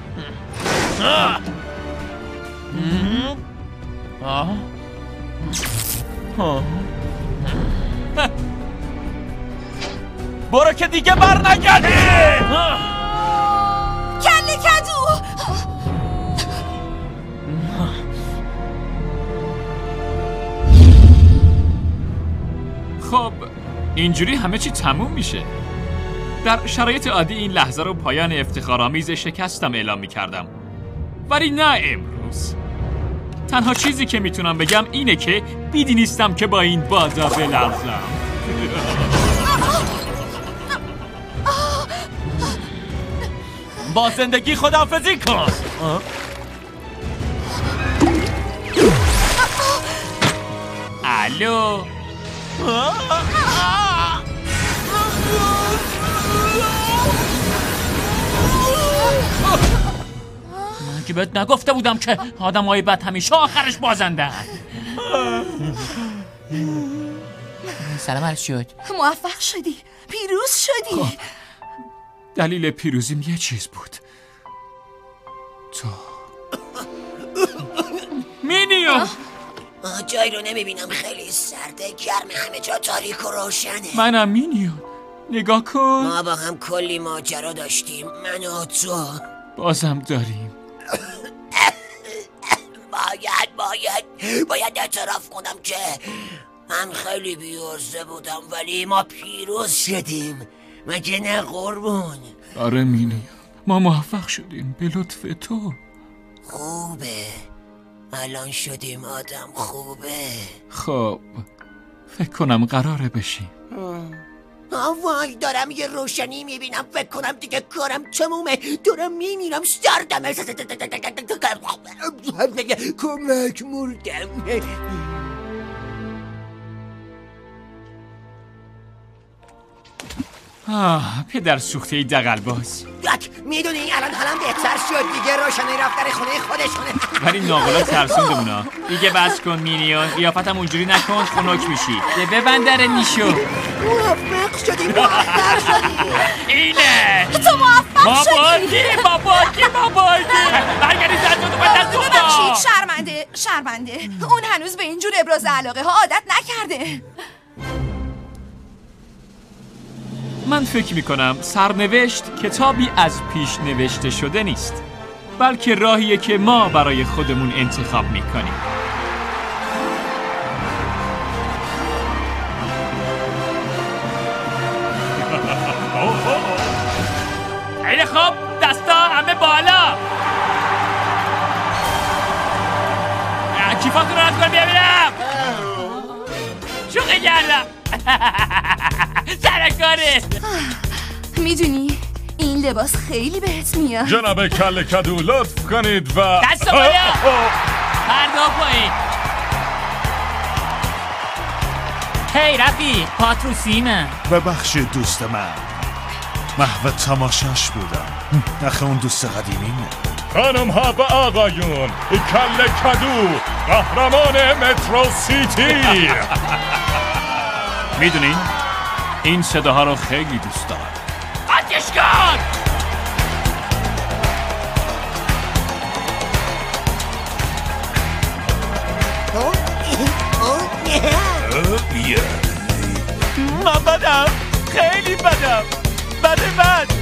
برو که دیگه بر نگردی. کله کدو خب اینجوری همه چی تموم میشه. در شرایط عادی این لحظه رو پایان افتخارآمیز شکستم اعلام میکردم، ولی نه امروز. تنها چیزی که میتونم بگم اینه که بیدی نیستم که با این بادا بلرزم. با زندگی خداحافظی کن. الو من که بهت نگفته بودم که آدم های بد همیشه آخرش بازندن. سلام عرض شد. موفق شدی، پیروز شدی. خب. دلیل پیروزیم یه چیز بود. تو مینیون جایی رو نمیبینم، خیلی سرده، گرم، همه جا تاریک و روشنه. منم مینیون، نگاه کن. ما با هم کلی ماجرا داشتیم، من و تو. بازم داریم. باید باید باید اعتراف کنم که من خیلی بیارزه بودم، ولی ما پیروز شدیم، مگه نه قربون؟ آره مینیون، ما موفق شدیم به لطف تو. خوبه، الان شدیم آدم خوبه. خب فکر کنم قراره بشیم. وای دارم یه روشنی میبینم، فکر کنم دیگه کارم تمومه، دارم میمیرم، سردمه، کمک مردم. آه پدر سوخته دغل‌باز. یک میدونی الان حالم بهتر شد دیگه، روشنی رفتن خونه خودشونه. ولی ناقلا ترسوندمونا. دیگه بس کن مینیون، قیافتم اونجوری نکن خنک میشی. یه ببند در نیشو. موفق شدی، موفق شدی. اینه تو موفق شدی. ما باردیم ما باردیم ما باردیم. برگردی زد تو به دست اون. ببخشید، شرمنده شرمنده اون هنوز به اینجور ابراز علاقه ها عادت نکرده. من فکر میکنم سرنوشت کتابی از پیش نوشته شده نیست، بلکه راهیه که ما برای خودمون انتخاب میکنیم. خیلی خوب، دستا همه بالا. کیفاتون رو رد کن ببینم. شوخی کردم. سرکاره. میدونی این لباس خیلی بهت میاد. جناب کل کدو لطف کنید و دست بالا. پردا پایین. هی رفی پاتروسینه. ببخشید دوست من، محو تماشاش بودم. نخه اون دوست قدیمیمه. خانم ها و آقایون، کل کدو قهرمان مترو سیتی. میدونین این صداها رو خیلی دوست دارم. آتیش کن! من بدم، خیلی بدم، بد بد.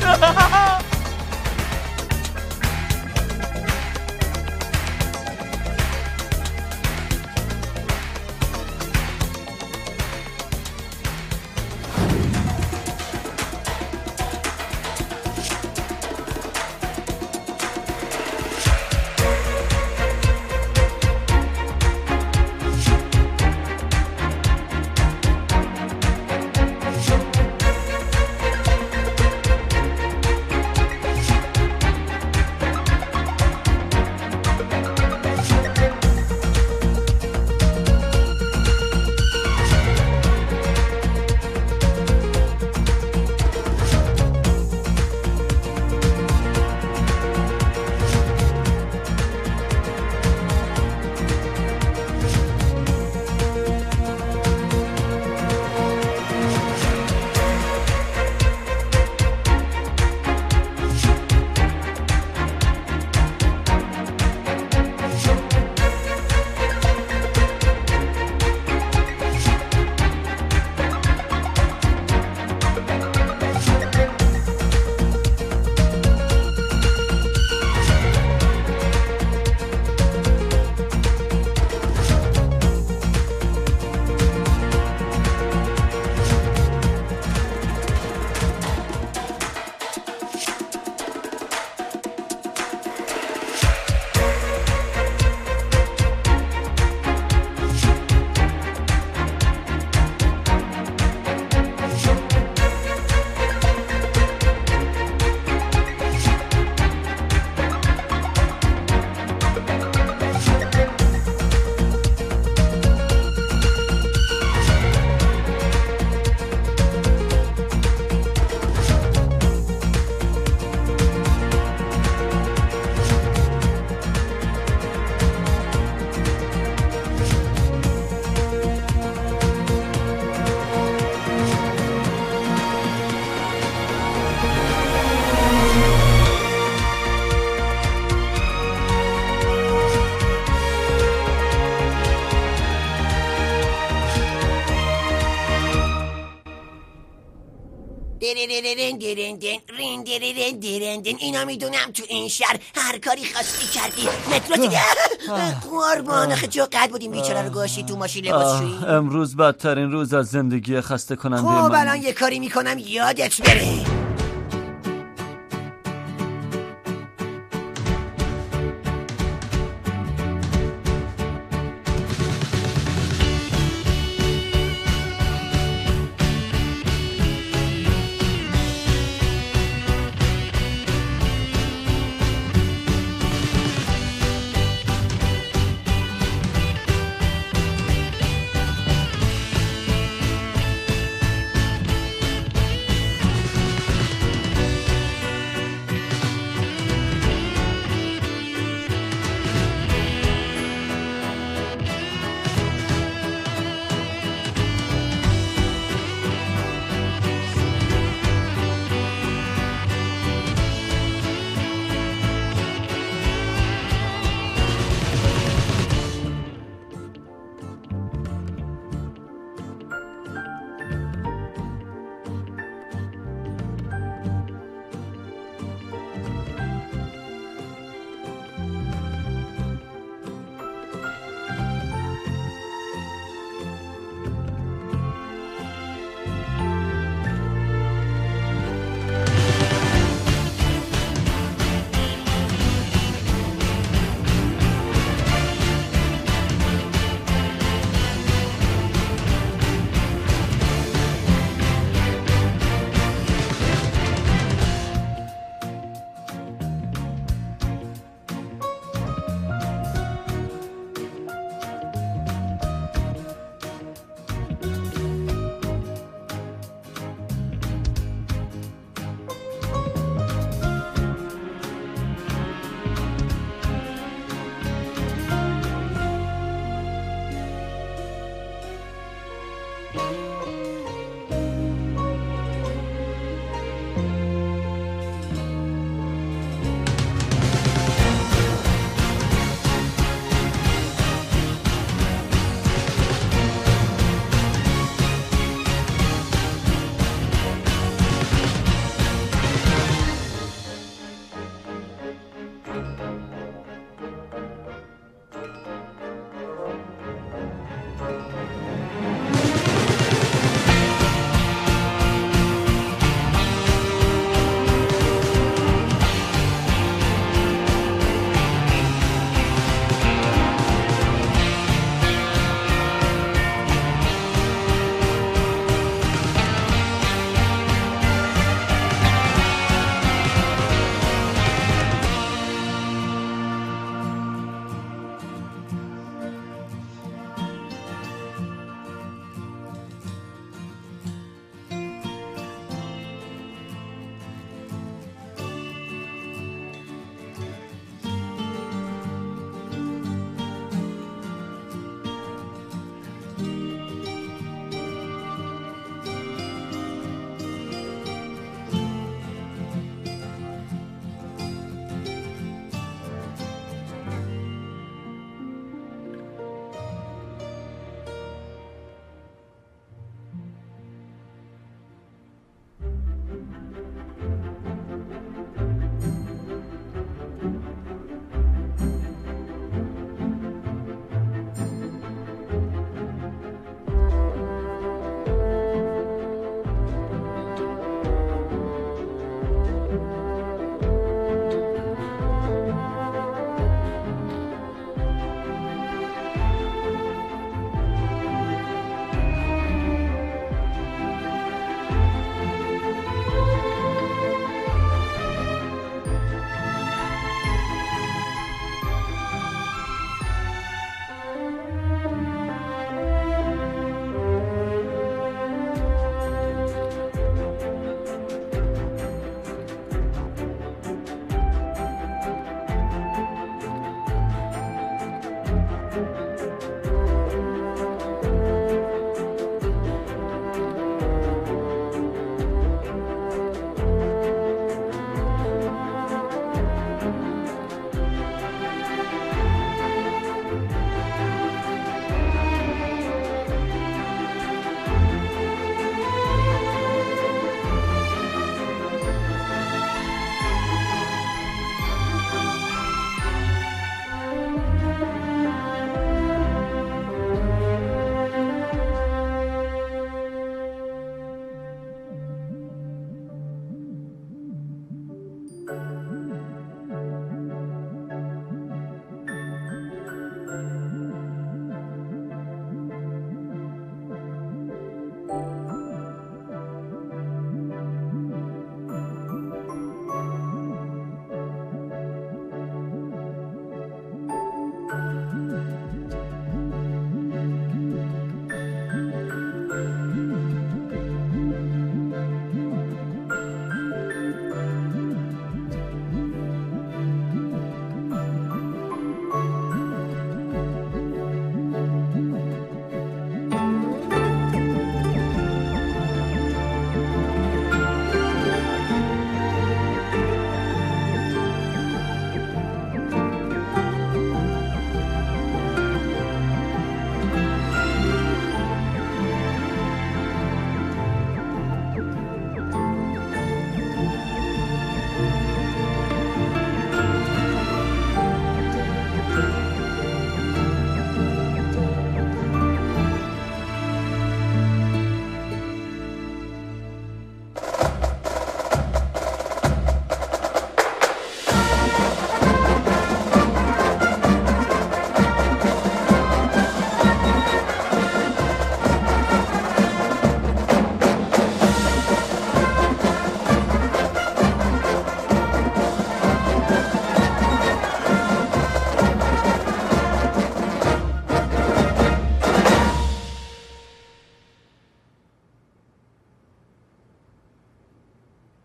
اینا میدونم تو این شهر هر کاری خواستی کردی. مترو دیگه قربان آخه جو قد بودیم بیچاره رو گوشی تو ماشین لباسشویی. امروز بدترین روز از زندگی خسته کننده من. خب الان یه کاری میکنم یادت بره.